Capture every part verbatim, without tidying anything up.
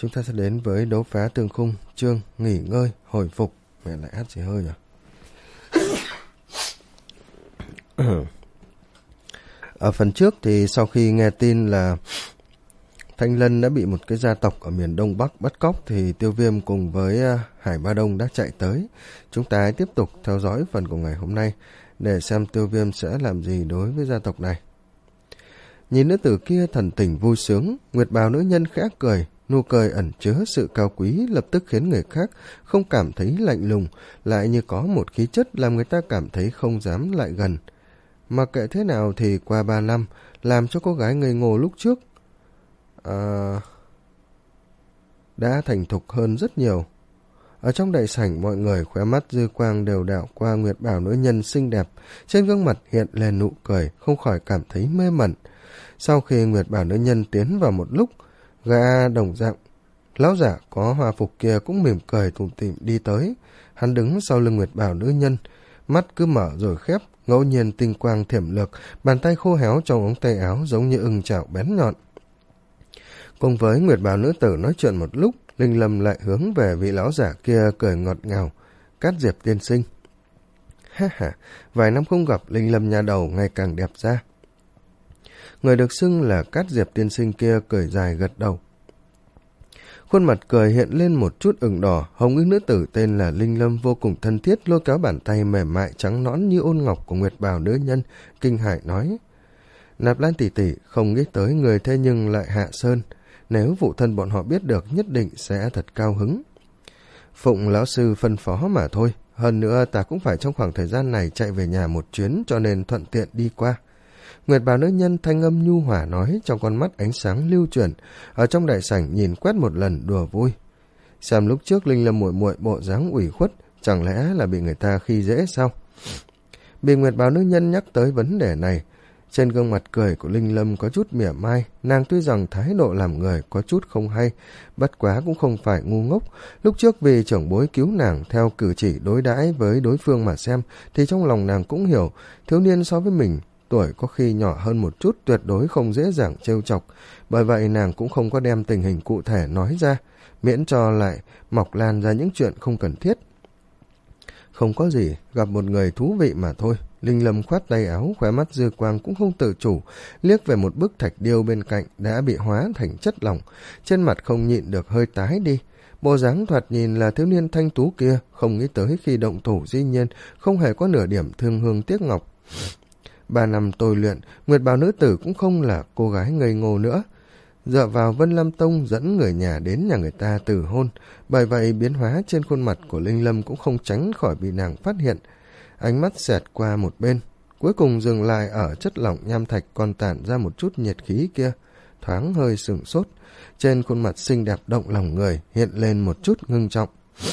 Chúng ta sẽ đến với đấu phá tương khung, chương nghỉ ngơi, hồi phục. Mẹ lại hát gì hơi nhỉ? Ở phần trước thì sau khi nghe tin là Thanh Lân đã bị một cái gia tộc ở miền Đông Bắc bắt cóc thì Tiêu Viêm cùng với Hải Ba Đông đã chạy tới. Chúng ta tiếp tục theo dõi phần của ngày hôm nay để xem Tiêu Viêm sẽ làm gì đối với gia tộc này. Nhìn nữ tử kia thần tình vui sướng, Nguyệt Bào nữ nhân khẽ cười, nụ cười ẩn chứa sự cao quý lập tức khiến người khác không cảm thấy lạnh lùng, lại như có một khí chất làm người ta cảm thấy không dám lại gần. Mà kệ thế nào thì qua ba năm, làm cho cô gái ngây ngô lúc trước à, đã thành thục hơn rất nhiều. Ở trong đại sảnh, mọi người khóe mắt dư quang đều đảo qua Nguyệt Bào nữ nhân xinh đẹp, trên gương mặt hiện lên nụ cười, không khỏi cảm thấy mê mẩn. Sau khi Nguyệt Bào nữ nhân tiến vào một lúc, gã đồng dạng lão giả có hòa phục kia cũng mỉm cười tủm tỉm đi tới. Hắn đứng sau lưng Nguyệt Bào nữ nhân, mắt cứ mở rồi khép, ngẫu nhiên tinh quang thiểm lược, bàn tay khô héo trong ống tay áo giống như ưng chảo bén nhọn. Cùng với Nguyệt Bào nữ tử nói chuyện một lúc, Linh Lâm lại hướng về vị lão giả kia cười ngọt ngào. Cát Diệp tiên sinh. Ha ha, vài năm không gặp, Linh Lâm nhà đầu ngày càng đẹp ra. Người được xưng là Cát Diệp tiên sinh kia cười dài gật đầu. Khuôn mặt cười hiện lên một chút ửng đỏ, hồng y nữ tử tên là Linh Lâm vô cùng thân thiết lôi kéo bàn tay mềm mại trắng nõn như ôn ngọc của Nguyệt Bào nữ nhân, kinh hãi nói: Nạp Lan tỷ tỷ, không nghĩ tới người thế nhưng lại hạ sơn, nếu phụ thân bọn họ biết được nhất định sẽ thật cao hứng. Phụng lão sư phân phó mà thôi, hơn nữa ta cũng phải trong khoảng thời gian này chạy về nhà một chuyến cho nên thuận tiện đi qua. Nguyệt Bào nữ nhân thanh âm nhu hòa nói, trong con mắt ánh sáng lưu chuyển, ở trong đại sảnh nhìn quét một lần đùa vui. Xem lúc trước Linh Lâm muội muội bộ dáng ủy khuất, chẳng lẽ là bị người ta khi dễ sao? Bị Nguyệt Bào nữ nhân nhắc tới vấn đề này, trên gương mặt cười của Linh Lâm có chút mỉa mai. Nàng tuy rằng thái độ làm người có chút không hay, bất quá cũng không phải ngu ngốc. Lúc trước vì trưởng bối cứu nàng, theo cử chỉ đối đãi với đối phương mà xem, thì trong lòng nàng cũng hiểu, thiếu niên so với mình tuổi có khi nhỏ hơn một chút, tuyệt đối không dễ dàng trêu chọc. Bởi vậy nàng cũng không có đem tình hình cụ thể nói ra, miễn cho lại mọc lan ra những chuyện không cần thiết. Không có gì, gặp một người thú vị mà thôi. Linh Lâm khoát tay áo, khóe mắt dư quang cũng không tự chủ, liếc về một bức thạch điêu bên cạnh đã bị hóa thành chất lỏng, trên mặt không nhịn được hơi tái đi. Bộ dáng thoạt nhìn là thiếu niên thanh tú kia, không nghĩ tới khi động thủ dĩ nhiên không hề có nửa điểm thương hương tiếc ngọc. Ba năm tôi luyện, Nguyệt Bào nữ tử cũng không là cô gái ngây ngô nữa. Dựa vào Vân Lam Tông dẫn người nhà đến nhà người ta từ hôn, bởi vậy biến hóa trên khuôn mặt của Linh Lâm cũng không tránh khỏi bị nàng phát hiện. Ánh mắt xẹt qua một bên, cuối cùng dừng lại ở chất lỏng nham thạch còn tản ra một chút nhiệt khí kia, thoáng hơi sửng sốt. Trên khuôn mặt xinh đẹp động lòng người hiện lên một chút ngưng trọng.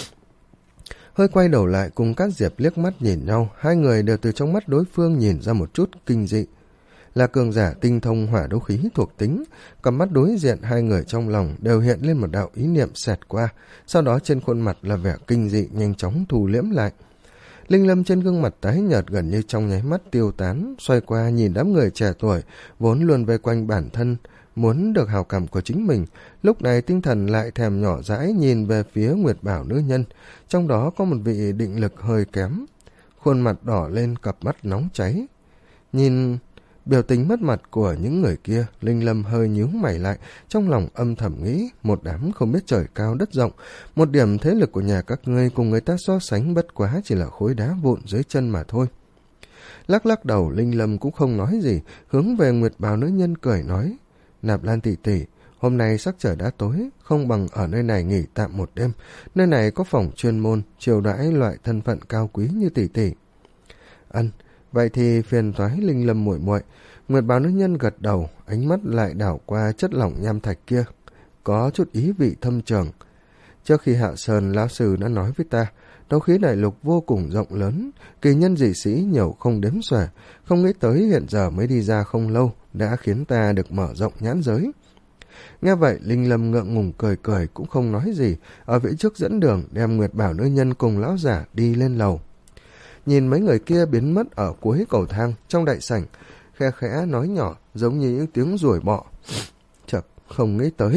Hơi quay đầu lại cùng Cát Diệp liếc mắt nhìn nhau, hai người đều từ trong mắt đối phương nhìn ra một chút kinh dị. Là cường giả tinh thông hỏa đấu khí thuộc tính, cầm mắt đối diện hai người trong lòng đều hiện lên một đạo ý niệm xẹt qua, sau đó trên khuôn mặt là vẻ kinh dị nhanh chóng thu liễm lại. Linh Lâm trên gương mặt tái nhợt gần như trong nháy mắt tiêu tán, xoay qua nhìn đám người trẻ tuổi vốn luôn vây quanh bản thân, muốn được hào cảm của chính mình. Lúc này tinh thần lại thèm nhỏ dãi nhìn về phía Nguyệt Bào nữ nhân, trong đó có một vị định lực hơi kém, khuôn mặt đỏ lên, cặp mắt nóng cháy. Nhìn biểu tình mất mặt của những người kia, Linh Lâm hơi nhíu mày lại, trong lòng âm thầm nghĩ, một đám không biết trời cao đất rộng, một điểm thế lực của nhà các ngươi cùng người ta so sánh bất quá chỉ là khối đá vụn dưới chân mà thôi. Lắc lắc đầu, Linh Lâm cũng không nói gì, hướng về Nguyệt Bào nữ nhân cười nói: Nạp Lan tỷ tỷ, hôm nay sắc trời đã tối, không bằng ở nơi này nghỉ tạm một đêm, nơi này có phòng chuyên môn chiêu đãi loại thân phận cao quý như tỷ tỷ. Ân, vậy thì phiền toái Linh Lâm muội muội. Nguyệt Bào nữ nhân gật đầu, ánh mắt lại đảo qua chất lỏng nham thạch kia, có chút ý vị thâm trường. Trước khi hạ sơn, lão sư đã nói với ta, đấu khí đại lục vô cùng rộng lớn, kỳ nhân dị sĩ nhiều không đếm xuể, không nghĩ tới hiện giờ mới đi ra không lâu, đã khiến ta được mở rộng nhãn giới. Nghe vậy, Linh Lâm ngượng ngùng cười cười cũng không nói gì, ở phía trước dẫn đường đem Nguyệt Bào nữ nhân cùng lão giả đi lên lầu. Nhìn mấy người kia biến mất ở cuối cầu thang, trong đại sảnh, khe khẽ nói nhỏ giống như những tiếng ruồi bọ: Chật, không nghĩ tới,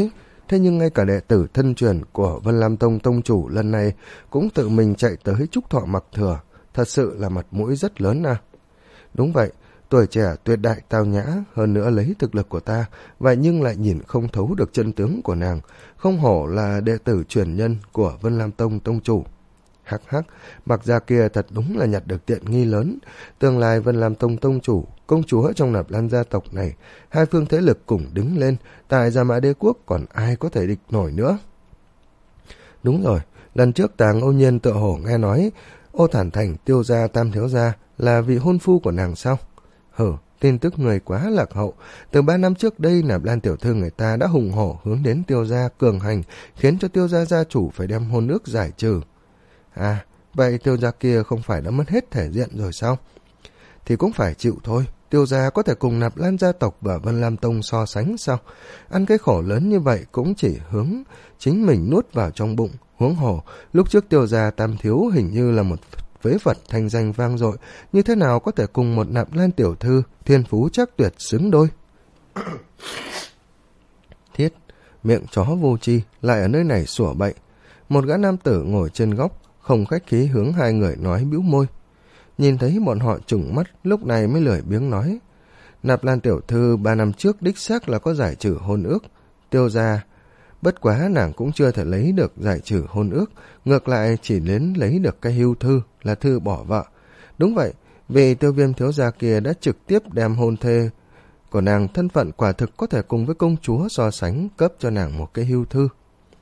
thế nhưng ngay cả đệ tử thân truyền của Vân Lam Tông tông chủ lần này cũng tự mình chạy tới chúc thọ Mặc Thừa, thật sự là mặt mũi rất lớn à. Đúng vậy, tuổi trẻ tuyệt đại tao nhã, hơn nữa lấy thực lực của ta, vậy nhưng lại nhìn không thấu được chân tướng của nàng, không hổ là đệ tử truyền nhân của Vân Lam Tông tông chủ. Hắc hắc, Mặc gia kia thật đúng là nhặt được tiện nghi lớn, tương lai Vân Lam Tông tông chủ, công chúa trong Nạp Lan gia tộc này, hai phương thế lực cùng đứng lên, tại Gia Mã Đế quốc còn ai có thể địch nổi nữa. Đúng rồi, lần trước ta ngẫu nhiên tựa hổ nghe nói Ô Thản Thành Tiêu gia tam thiếu gia là vị hôn phu của nàng sao? Hử, tin tức người quá lạc hậu. Từ ba năm trước đây, Nạp Lan tiểu thư người ta đã hùng hổ hướng đến Tiêu gia cường hành, khiến cho Tiêu gia gia chủ phải đem hôn ước giải trừ. À, vậy Tiêu gia kia không phải đã mất hết thể diện rồi sao? Thì cũng phải chịu thôi. Tiêu gia có thể cùng Nạp Lan gia tộc và Vân Lam Tông so sánh sao? Ăn cái khổ lớn như vậy cũng chỉ hướng chính mình nuốt vào trong bụng. Huống hồ, lúc trước Tiêu gia tam thiếu hình như là một phế vật thanh danh vang dội, như thế nào có thể cùng một Nạp Lan tiểu thư thiên phú chắc tuyệt xứng đôi. Thiết, miệng chó vô tri lại ở nơi này sủa bậy. Một gã nam tử ngồi trên góc, không khách khí hướng hai người nói bĩu môi. Nhìn thấy bọn họ trừng mắt, lúc này mới lười biếng nói. Nạp Lan tiểu thư ba năm trước đích xác là có giải trừ hôn ước. Tiêu gia, bất quá nàng cũng chưa thể lấy được giải trừ hôn ước, ngược lại chỉ đến lấy được cái hưu thư, là thư bỏ vợ. Đúng vậy, vì Tiêu Viêm thiếu gia kia đã trực tiếp đem hôn thê của nàng, thân phận quả thực có thể cùng với công chúa so sánh, cấp cho nàng một cái hưu thư.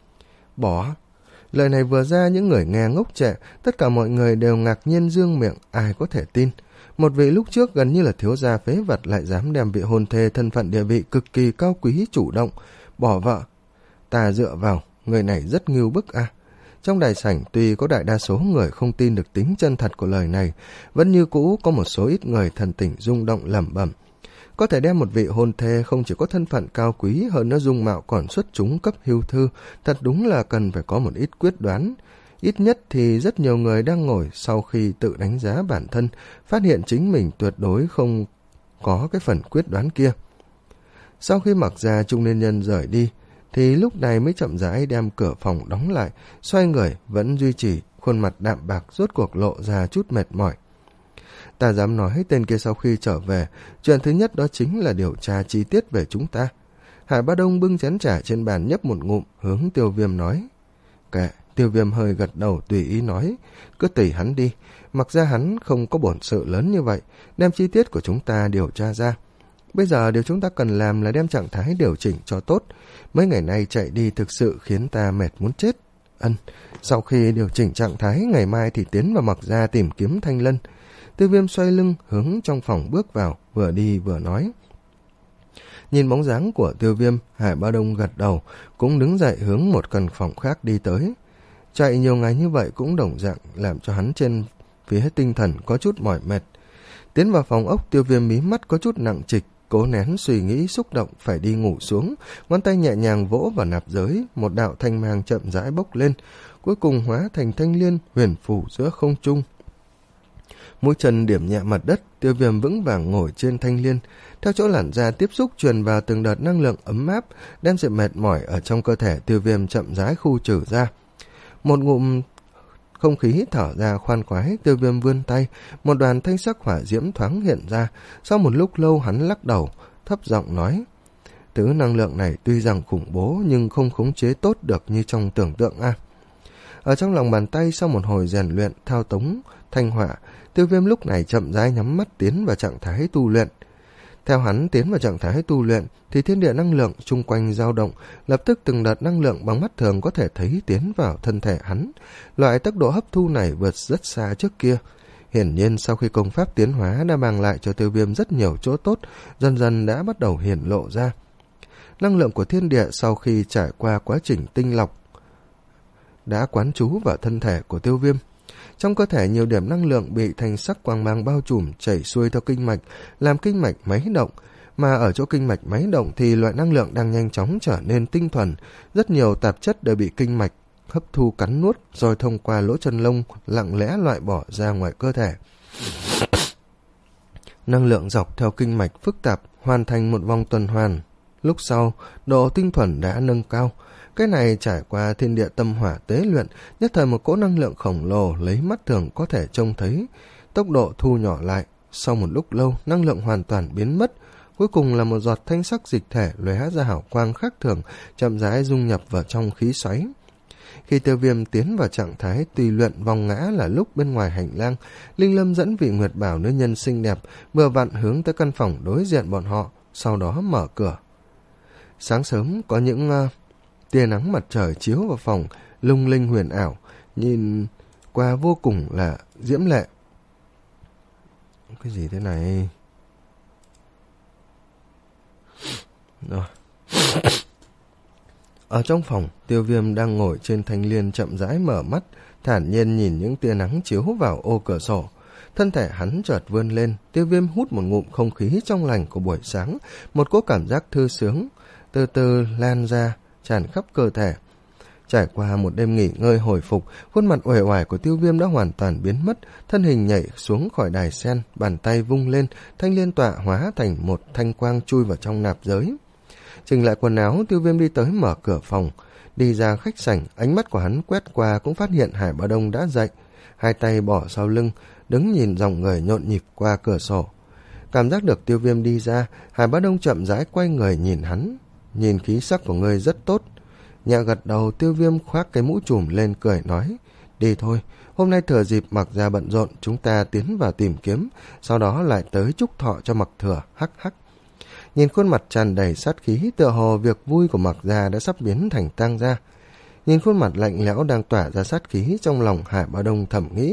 Bỏ. Lời này vừa ra, những người nghe ngốc trệ, tất cả mọi người đều ngạc nhiên dương miệng, ai có thể tin. Một vị lúc trước gần như là thiếu gia phế vật lại dám đem vị hôn thê thân phận địa vị cực kỳ cao quý chủ động, bỏ vợ. Ta dựa vào, người này rất ngưu bức à. Trong đại sảnh tuy có đại đa số người không tin được tính chân thật của lời này, vẫn như cũ có một số ít người thần tình rung động lẩm bẩm. Có thể đem một vị hôn thê không chỉ có thân phận cao quý, hơn nữa dung mạo còn xuất chúng cấp hưu thư, thật đúng là cần phải có một ít quyết đoán. Ít nhất thì rất nhiều người đang ngồi sau khi tự đánh giá bản thân, phát hiện chính mình tuyệt đối không có cái phần quyết đoán kia. Sau khi Mặc gia trung niên nhân rời đi, thì lúc này mới chậm rãi đem cửa phòng đóng lại, xoay người vẫn duy trì khuôn mặt đạm bạc, rốt cuộc lộ ra chút mệt mỏi. Ta dám nói tên kia sau khi trở về, chuyện thứ nhất đó chính là điều tra chi tiết về chúng ta. Hải Bá Đông bưng chén trà trên bàn nhấp một ngụm, hướng Tiêu Viêm nói. Kệ, Tiêu Viêm hơi gật đầu tùy ý nói, cứ tùy hắn đi, mặc ra hắn không có bổn sự lớn như vậy, đem chi tiết của chúng ta điều tra ra. Bây giờ điều chúng ta cần làm là đem trạng thái điều chỉnh cho tốt. Mấy ngày nay chạy đi thực sự khiến ta mệt muốn chết. Ân, sau khi điều chỉnh trạng thái, ngày mai thì tiến vào Mặc gia tìm kiếm Thanh Lân. Tiêu Viêm xoay lưng hướng trong phòng bước vào, vừa đi vừa nói. Nhìn bóng dáng của Tiêu Viêm, Hải Bá Đông gật đầu, cũng đứng dậy hướng một căn phòng khác đi tới. Chạy nhiều ngày như vậy cũng đồng dạng làm cho hắn trên phía tinh thần có chút mỏi mệt. Tiến vào phòng ốc, Tiêu Viêm mí mắt có chút nặng trịch, cố nén suy nghĩ xúc động phải đi ngủ xuống, ngón tay nhẹ nhàng vỗ vào nạp giới, một đạo thanh mang chậm rãi bốc lên, cuối cùng hóa thành thanh liên huyền phù giữa không trung. Mũi chân điểm nhẹ mặt đất, Tiêu Viêm vững vàng ngồi trên thanh liên, theo chỗ làn da tiếp xúc truyền vào từng đợt năng lượng ấm áp, đem sự mệt mỏi ở trong cơ thể Tiêu Viêm chậm rãi khu trừ ra. Một ngụm không khí thở ra khoan khoái, Tiêu Viêm vươn tay, một đoàn thanh sắc hỏa diễm thoáng hiện ra. Sau một lúc lâu hắn lắc đầu, thấp giọng nói, thứ năng lượng này tuy rằng khủng bố nhưng không khống chế tốt được như trong tưởng tượng a. À. Ở trong lòng bàn tay, sau một hồi rèn luyện thao túng thanh hỏa, Tiêu Viêm lúc này chậm rãi nhắm mắt tiến vào trạng thái tu luyện. Theo hắn tiến vào trạng thái tu luyện thì thiên địa năng lượng chung quanh dao động, lập tức từng đợt năng lượng bằng mắt thường có thể thấy tiến vào thân thể hắn. Loại tốc độ hấp thu này vượt rất xa trước kia. Hiển nhiên sau khi công pháp tiến hóa đã mang lại cho Tiêu Viêm rất nhiều chỗ tốt, dần dần đã bắt đầu hiển lộ ra. Năng lượng của thiên địa sau khi trải qua quá trình tinh lọc đã quán trú vào thân thể của Tiêu Viêm. Trong cơ thể nhiều điểm năng lượng bị thành sắc quang mang bao trùm, chảy xuôi theo kinh mạch, làm kinh mạch máy động. Mà ở chỗ kinh mạch máy động thì loại năng lượng đang nhanh chóng trở nên tinh thuần. Rất nhiều tạp chất đều bị kinh mạch hấp thu cắn nuốt, rồi thông qua lỗ chân lông lặng lẽ loại bỏ ra ngoài cơ thể. Năng lượng dọc theo kinh mạch phức tạp, hoàn thành một vòng tuần hoàn. Lúc sau, độ tinh thuần đã nâng cao. Cái này trải qua thiên địa tâm hỏa tế luyện, nhất thời một cỗ năng lượng khổng lồ lấy mắt thường có thể trông thấy, tốc độ thu nhỏ lại. Sau một lúc lâu, năng lượng hoàn toàn biến mất, cuối cùng là một giọt thanh sắc dịch thể lóe ra hào quang khác thường, chậm rãi dung nhập vào trong khí xoáy. Khi Tiêu Viêm tiến vào trạng thái tùy luyện vòng ngã là lúc bên ngoài hành lang, Linh Lâm dẫn vị Nguyệt Bảo nữ nhân xinh đẹp vừa vặn hướng tới căn phòng đối diện bọn họ, sau đó mở cửa. Sáng sớm có những uh, tia nắng mặt trời chiếu vào phòng, lung linh huyền ảo, nhìn qua vô cùng là diễm lệ. Cái gì thế này? Rồi. Ở trong phòng, Tiêu Viêm đang ngồi trên thanh liên chậm rãi mở mắt, thản nhiên nhìn những tia nắng chiếu vào ô cửa sổ. Thân thể hắn chợt vươn lên, Tiêu Viêm hút một ngụm không khí trong lành của buổi sáng, một cỗ cảm giác thư sướng từ từ lan ra, tràn khắp cơ thể. Trải qua một đêm nghỉ ngơi hồi phục, khuôn mặt uể oải của Tiêu Viêm đã hoàn toàn biến mất, thân hình nhảy xuống khỏi đài sen, bàn tay vung lên, thanh liên tọa hóa thành một thanh quang chui vào trong nạp giới. Chỉnh lại quần áo, Tiêu Viêm đi tới mở cửa phòng, đi ra khách sảnh, ánh mắt của hắn quét qua cũng phát hiện Hải Bá Đông đã dậy, hai tay bỏ sau lưng, đứng nhìn dòng người nhộn nhịp qua cửa sổ. Cảm giác được Tiêu Viêm đi ra, Hải Bá Đông chậm rãi quay người nhìn hắn, nhìn khí sắc của ngươi rất tốt. Nhẹ gật đầu, Tiêu Viêm khoác cái mũ trùm lên cười nói, đi thôi, hôm nay thừa dịp Mặc Gia bận rộn, chúng ta tiến vào tìm kiếm, sau đó lại tới chúc thọ cho Mặc Thừa, hắc hắc. Nhìn khuôn mặt tràn đầy sát khí, tựa hồ việc vui của Mặc Gia đã sắp biến thành tang gia. Nhìn khuôn mặt lạnh lẽo đang tỏa ra sát khí, trong lòng Hải Bá Đông thầm nghĩ,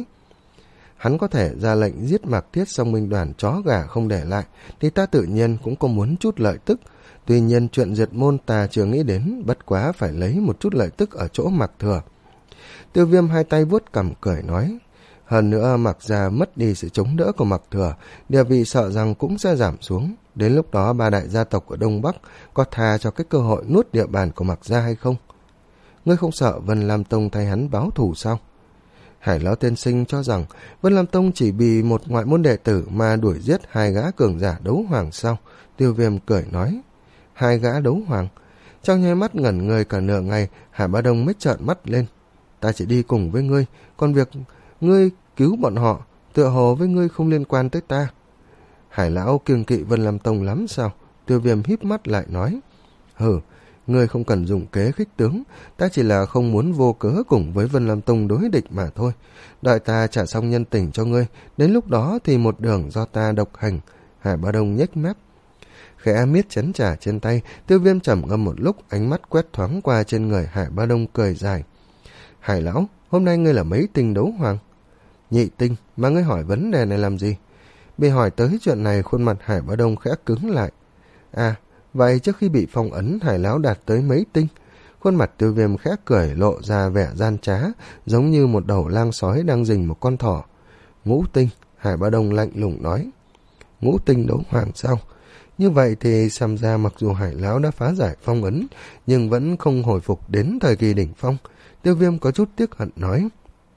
hắn có thể ra lệnh giết Mạc Thiết Song Minh đoàn chó gà không để lại, thì ta tự nhiên cũng có muốn chút lợi tức. Tuy nhiên chuyện diệt môn ta chưa nghĩ đến, bất quá phải lấy một chút lợi tức ở chỗ Mạc Thừa. Tiêu Viêm hai tay vuốt cằm cười nói, hơn nữa Mạc Gia mất đi sự chống đỡ của Mạc Thừa, địa vị sợ rằng cũng sẽ giảm xuống. Đến lúc đó ba đại gia tộc ở Đông Bắc có tha cho cái cơ hội nuốt địa bàn của Mạc Gia hay không? Ngươi không sợ Vân Lam Tông thay hắn báo thù sao? Hải Lão tiên sinh cho rằng Vân Lam Tông chỉ vì một ngoại môn đệ tử mà đuổi giết hai gã cường giả đấu hoàng sao? Tiêu Viêm cười nói, hai gã đấu hoàng? Trong nháy mắt ngẩn người cả nửa ngày, Hải Bá Đông mới trợn mắt lên. Ta chỉ đi cùng với ngươi, còn việc ngươi cứu bọn họ, tựa hồ với ngươi không liên quan tới ta. Hải Lão kiêng kỵ Vân Lam Tông lắm sao? Tiêu Viêm híp mắt lại nói, hừ, ngươi không cần dùng kế khích tướng, ta chỉ là không muốn vô cớ cùng với Vân Lam Tông đối địch mà thôi. Đợi ta trả xong nhân tình cho ngươi, đến lúc đó thì một đường do ta độc hành. Hải Bá Đông nhếch mép, khẽ miết chén trà trên tay. Tiêu Viêm trầm ngâm một lúc, ánh mắt quét thoáng qua trên người Hải Bá Đông cười dài. Hải Lão, hôm nay ngươi là mấy tinh đấu hoàng? Nhị tinh, mà ngươi hỏi vấn đề này làm gì? Bị hỏi tới chuyện này, khuôn mặt Hải Bá Đông khẽ cứng lại. À, vậy trước khi bị phong ấn, Hải Lão đạt tới mấy tinh? Khuôn mặt Tiêu Viêm khẽ cười, lộ ra vẻ gian trá, giống như một đầu lang sói đang rình một con thỏ. Ngũ tinh, Hải Bá Đông lạnh lùng nói. Ngũ tinh đấu hoàng sao? Như vậy thì xem ra mặc dù Hải Lão đã phá giải phong ấn, nhưng vẫn không hồi phục đến thời kỳ đỉnh phong. Tiêu Viêm có chút tiếc hận nói.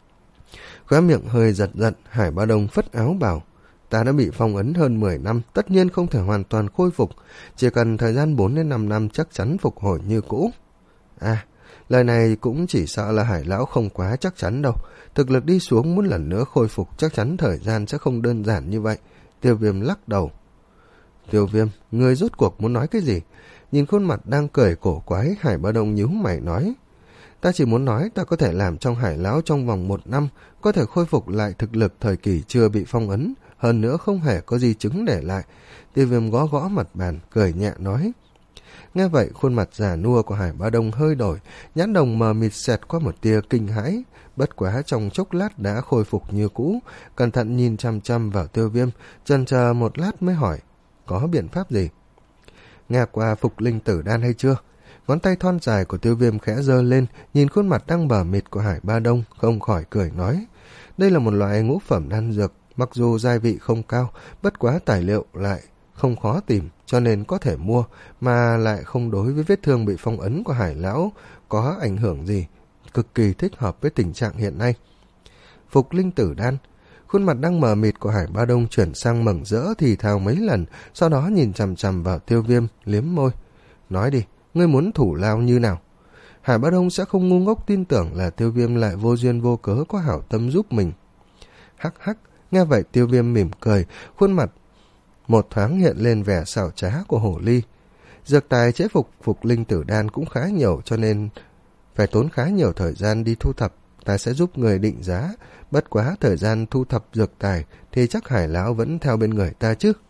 Khóe miệng hơi giật giật, Hải Bá Đông phất áo bảo, ta đã bị phong ấn hơn mười năm, tất nhiên không thể hoàn toàn khôi phục, chỉ cần thời gian bốn đến năm năm chắc chắn phục hồi như cũ. À, lời này cũng chỉ sợ là Hải Lão không quá chắc chắn đâu, thực lực đi xuống muốn lần nữa khôi phục chắc chắn thời gian sẽ không đơn giản như vậy. Tiêu Viêm lắc đầu. Tiêu Viêm, ngươi rốt cuộc muốn nói cái gì? Nhìn khuôn mặt đang cười cổ quái, Hải Bá Đông nhíu mày nói, ta chỉ muốn nói ta có thể làm trong Hải Lão trong vòng một năm, có thể khôi phục lại thực lực thời kỳ chưa bị phong ấn, hơn nữa không hề có di chứng để lại. Tiêu Viêm gõ gõ mặt bàn, cười nhẹ nói. Nghe vậy, khuôn mặt già nua của Hải Bá Đông hơi đổi, nhãn đồng mờ mịt xẹt qua một tia kinh hãi, bất quá trong chốc lát đã khôi phục như cũ, cẩn thận nhìn chăm chăm vào Tiêu Viêm, chần chờ một lát mới hỏi, có biện pháp gì? Nghe qua phục linh tử đan hay chưa? Ngón tay thon dài của Tiêu Viêm khẽ giơ lên, nhìn khuôn mặt đang bờ mịt của Hải Bá Đông, không khỏi cười nói. Đây là một loại ngũ phẩm đan dược, mặc dù gia vị không cao, bất quá tài liệu lại không khó tìm, cho nên có thể mua, mà lại không đối với vết thương bị phong ấn của Hải Lão có ảnh hưởng gì, cực kỳ thích hợp với tình trạng hiện nay. Phục linh tử đan. Khuôn mặt đang mờ mịt của Hải Bá Đông chuyển sang mừng rỡ thì thào mấy lần, sau đó nhìn chằm chằm vào Tiêu Viêm, liếm môi. Nói đi, ngươi muốn thủ lao như nào? Hải Bá Đông sẽ không ngu ngốc tin tưởng là Tiêu Viêm lại vô duyên vô cớ có hảo tâm giúp mình. Hắc hắc, nghe vậy Tiêu Viêm mỉm cười, khuôn mặt một thoáng hiện lên vẻ xảo trá của hổ ly. Dược tài chế phục phục linh tử đan cũng khá nhiều, cho nên phải tốn khá nhiều thời gian đi thu thập. Ta sẽ giúp người định giá, bất quá thời gian thu thập dược tài thì chắc Hải lão vẫn theo bên người ta chứ.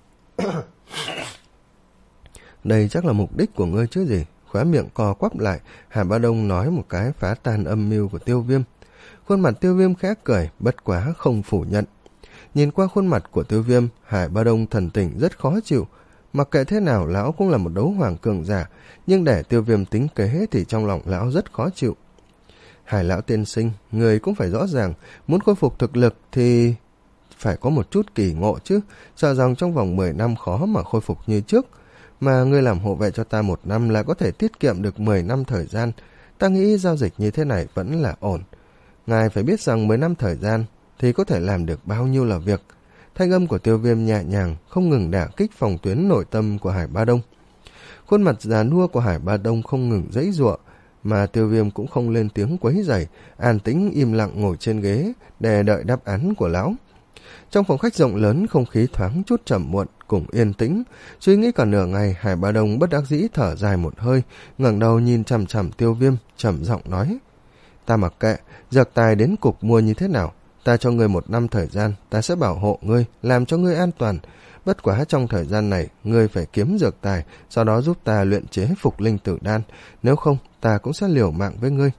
Đây chắc là mục đích của ngươi chứ gì. Khóe miệng co quắp lại, Hải Bá Đông nói một cái phá tan âm mưu của Tiêu Viêm. Khuôn mặt Tiêu Viêm khẽ cười, bất quá không phủ nhận. Nhìn qua khuôn mặt của Tiêu Viêm, Hải Bá Đông thần tình rất khó chịu. Mặc kệ thế nào, lão cũng là một đấu hoàng cường giả, nhưng để Tiêu Viêm tính kế thì trong lòng lão rất khó chịu. Hải lão tiên sinh, người cũng phải rõ ràng, muốn khôi phục thực lực thì phải có một chút kỳ ngộ chứ, sợ rằng trong vòng mười năm khó mà khôi phục như trước. Mà ngươi làm hộ vệ cho ta một năm là có thể tiết kiệm được mười năm thời gian. Ta nghĩ giao dịch như thế này vẫn là ổn. Ngài phải biết rằng mười năm thời gian thì có thể làm được bao nhiêu là việc. Thanh âm của Tiêu Viêm nhẹ nhàng, không ngừng đả kích phòng tuyến nội tâm của Hải Bá Đông. Khuôn mặt già nua của Hải Bá Đông không ngừng giãy giụa, mà Tiêu Viêm cũng không lên tiếng quấy rầy, an tĩnh im lặng ngồi trên ghế để đợi đáp án của lão. Trong phòng khách rộng lớn, không khí thoáng chút trầm muộn cùng yên tĩnh. Suy nghĩ cả nửa ngày, Hải Bá Đông bất đắc dĩ thở dài một hơi, ngẩng đầu nhìn chằm chằm Tiêu Viêm, trầm giọng nói: Ta mặc kệ dược tài đến cục mua như thế nào, ta cho ngươi một năm thời gian, ta sẽ bảo hộ ngươi, làm cho ngươi an toàn. Bất quá trong thời gian này, ngươi phải kiếm dược tài, sau đó giúp ta luyện chế phục linh tử đan, nếu không ta cũng sẽ liều mạng với ngươi.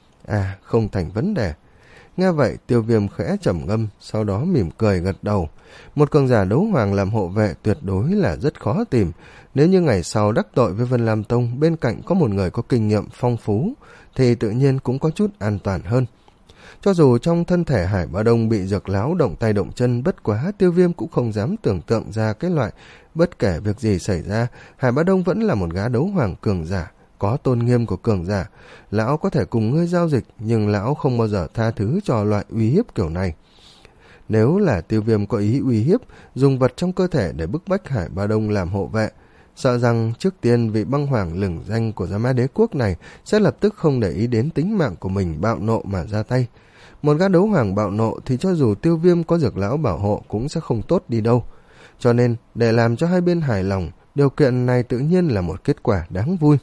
À, không thành vấn đề. Nghe vậy, Tiêu Viêm khẽ trầm ngâm, sau đó mỉm cười gật đầu. Một cường giả đấu hoàng làm hộ vệ tuyệt đối là rất khó tìm. Nếu như ngày sau đắc tội với Vân Lam Tông, bên cạnh có một người có kinh nghiệm phong phú, thì tự nhiên cũng có chút an toàn hơn. Cho dù trong thân thể Hải Bá Đông bị dược láo động tay động chân, bất quá Tiêu Viêm cũng không dám tưởng tượng ra cái loại bất kể việc gì xảy ra, Hải Bá Đông vẫn là một gã đấu hoàng cường giả, có tôn nghiêm của cường giả. Lão có thể cùng ngươi giao dịch, nhưng lão không bao giờ tha thứ cho loại uy hiếp kiểu này. Nếu là Tiêu Viêm có ý uy hiếp, dùng vật trong cơ thể để bức bách Hải Bá Đông làm hộ vệ, sợ rằng trước tiên vị băng hoàng lừng danh của Gia Mã Đế Quốc này sẽ lập tức không để ý đến tính mạng của mình, bạo nộ mà ra tay. Một gã đấu hoàng bạo nộ thì cho dù Tiêu Viêm có dược lão bảo hộ cũng sẽ không tốt đi đâu. Cho nên, để làm cho hai bên hài lòng, điều kiện này tự nhiên là một kết quả đáng vui.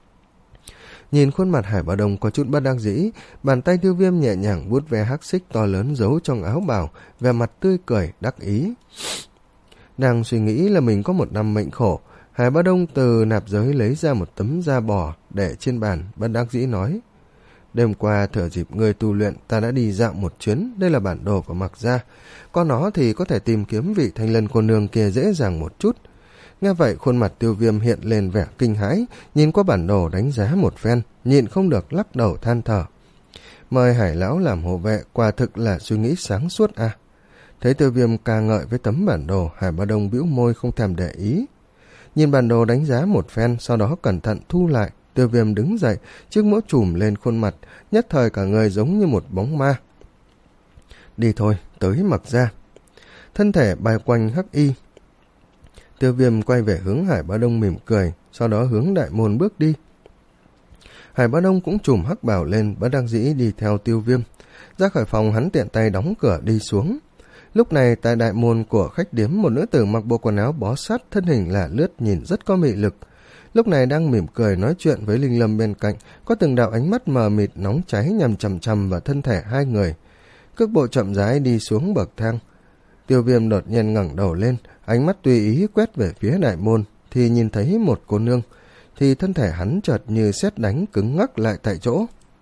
Nhìn khuôn mặt Hải Bá Đông có chút bất đắc dĩ, bàn tay Tiêu Viêm nhẹ nhàng vuốt ve hắc xích to lớn giấu trong áo bào, vẻ mặt tươi cười đắc ý. Đang suy nghĩ là mình có một năm mệnh khổ, Hải Bá Đông từ nạp giới lấy ra một tấm da bò để trên bàn, bất đắc dĩ nói: Đêm qua thừa dịp ngươi tu luyện, ta đã đi dạo một chuyến, đây là bản đồ của Mạc Gia. Có nó thì có thể tìm kiếm vị Thanh Lân cô nương kia dễ dàng một chút. Nghe vậy, khuôn mặt Tiêu Viêm hiện lên vẻ kinh hãi, nhìn qua bản đồ đánh giá một phen, nhịn không được lắc đầu than thở. Mời Hải lão làm hộ vệ, quả thực là suy nghĩ sáng suốt à. Thấy Tiêu Viêm ca ngợi với tấm bản đồ, Hải Bá Đông bĩu môi không thèm để ý. Nhìn bản đồ đánh giá một phen, sau đó cẩn thận thu lại. Tiêu Viêm đứng dậy, chiếc mũ trùm lên khuôn mặt, nhất thời cả người giống như một bóng ma. Đi thôi, tới Mạc Gia. Thân thể bay quanh hắc y. Tiêu Viêm quay về hướng Hải Bá Đông mỉm cười, sau đó hướng đại môn bước đi. Hải Bá Đông cũng trùm hắc bào lên, bất đắc dĩ đi theo Tiêu Viêm. Ra khỏi phòng, hắn tiện tay đóng cửa đi xuống. Lúc này tại đại môn của khách điếm, một nữ tử mặc bộ quần áo bó sát, thân hình lả lướt, nhìn rất có mị lực. Lúc này đang mỉm cười nói chuyện với Linh Lâm bên cạnh, có từng đạo ánh mắt mờ mịt nóng cháy nhằm chằm chằm vào thân thể hai người. Cước bộ chậm rãi đi xuống bậc thang. Tiêu Viêm đột nhiên ngẩng đầu lên, ánh mắt tùy ý quét về phía đại môn, thì nhìn thấy một cô nương, thì thân thể hắn chợt như sét đánh, cứng ngắc lại tại chỗ.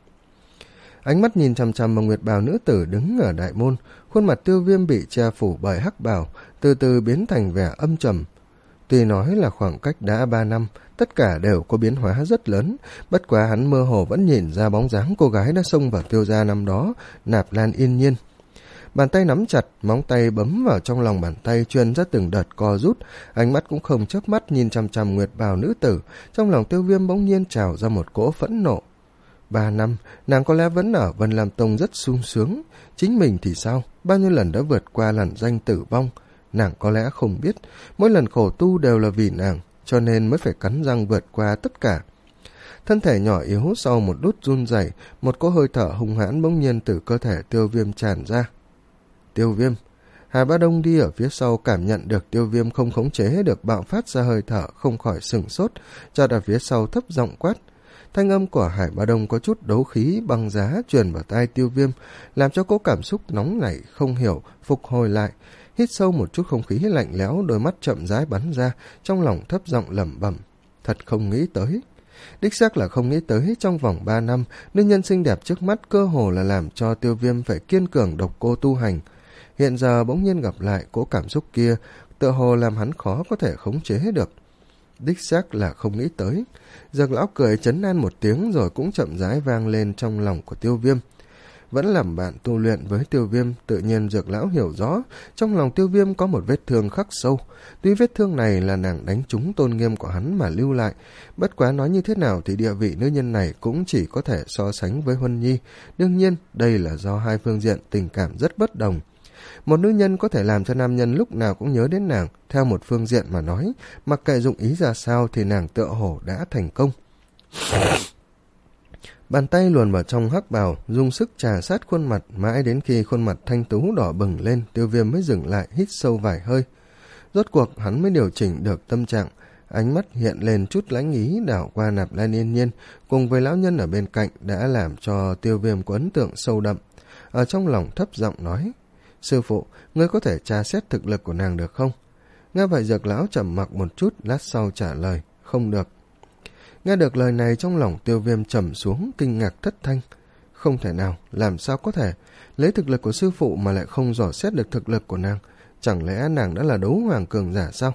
Ánh mắt nhìn chằm chằm vào nguyệt bào nữ tử đứng ở đại môn, khuôn mặt Tiêu Viêm bị che phủ bởi hắc bào, từ từ biến thành vẻ âm trầm. Tuy nói là khoảng cách đã ba năm, tất cả đều có biến hóa rất lớn, bất quá hắn mơ hồ vẫn nhìn ra bóng dáng cô gái đã xông vào Tiêu gia năm đó, Nạp Lan Yên Nhiên. Bàn tay nắm chặt, móng tay bấm vào trong lòng bàn tay, truyền ra từng đợt co rút, ánh mắt cũng không chớp mắt nhìn chằm chằm nguyệt bào nữ tử. Trong lòng Tiêu Viêm bỗng nhiên trào ra một cỗ phẫn nộ. Ba năm, nàng có lẽ vẫn ở Vân Lam Tông rất sung sướng, chính mình thì sao, bao nhiêu lần đã vượt qua lằn danh tử vong. Nàng có lẽ không biết, mỗi lần khổ tu đều là vì nàng, cho nên mới phải cắn răng vượt qua tất cả. Thân thể nhỏ yếu sau một đút run rẩy, một cỗ hơi thở hung hãn bỗng nhiên từ cơ thể Tiêu Viêm tràn ra. Tiêu Viêm. Hà Bá Đông đi ở phía sau cảm nhận được Tiêu Viêm không khống chế được bạo phát ra hơi thở, không khỏi sửng sốt, chợt ở phía sau thấp giọng quát. Thanh âm của Hải Bá Đông có chút đấu khí băng giá truyền vào tai Tiêu Viêm, làm cho cỗ cảm xúc nóng nảy không hiểu phục hồi lại. Hít sâu một chút không khí lạnh lẽo, đôi mắt chậm rãi bắn ra, trong lòng thấp giọng lẩm bẩm. Thật không nghĩ tới. Đích xác là không nghĩ tới trong vòng ba năm, nữ nhân xinh đẹp trước mắt cơ hồ là làm cho Tiêu Viêm phải kiên cường độc cô tu hành. Hiện giờ bỗng nhiên gặp lại cỗ cảm xúc kia, tựa hồ làm hắn khó có thể khống chế được. Đích xác là không nghĩ tới. Dược lão cười trấn an một tiếng rồi cũng chậm rãi vang lên trong lòng của Tiêu Viêm. Vẫn làm bạn tu luyện với Tiêu Viêm, tự nhiên Dược lão hiểu rõ, trong lòng Tiêu Viêm có một vết thương khắc sâu. Tuy vết thương này là nàng đánh trúng tôn nghiêm của hắn mà lưu lại, bất quá nói như thế nào thì địa vị nữ nhân này cũng chỉ có thể so sánh với Huân Nhi. Đương nhiên, đây là do hai phương diện tình cảm rất bất đồng. Một nữ nhân có thể làm cho nam nhân lúc nào cũng nhớ đến nàng, theo một phương diện mà nói, mặc kệ dụng ý ra sao thì nàng tựa hồ đã thành công. Bàn tay luồn vào trong hắc bào, dùng sức trà sát khuôn mặt, mãi đến khi khuôn mặt thanh tú đỏ bừng lên, Tiêu Viêm mới dừng lại hít sâu vài hơi. Rốt cuộc hắn mới điều chỉnh được tâm trạng, ánh mắt hiện lên chút lãnh ý đảo qua Nạp Lan Yên Nhiên, cùng với lão nhân ở bên cạnh đã làm cho Tiêu Viêm có ấn tượng sâu đậm. Ở trong lòng thấp giọng nói, sư phụ, ngươi có thể tra xét thực lực của nàng được không? Nghe vậy Dược lão trầm mặc một chút, lát sau trả lời, không được. Nghe được lời này trong lòng Tiêu Viêm trầm xuống, kinh ngạc thất thanh. Không thể nào, làm sao có thể, lấy thực lực của sư phụ mà lại không dò xét được thực lực của nàng, chẳng lẽ nàng đã là đấu hoàng cường giả sao?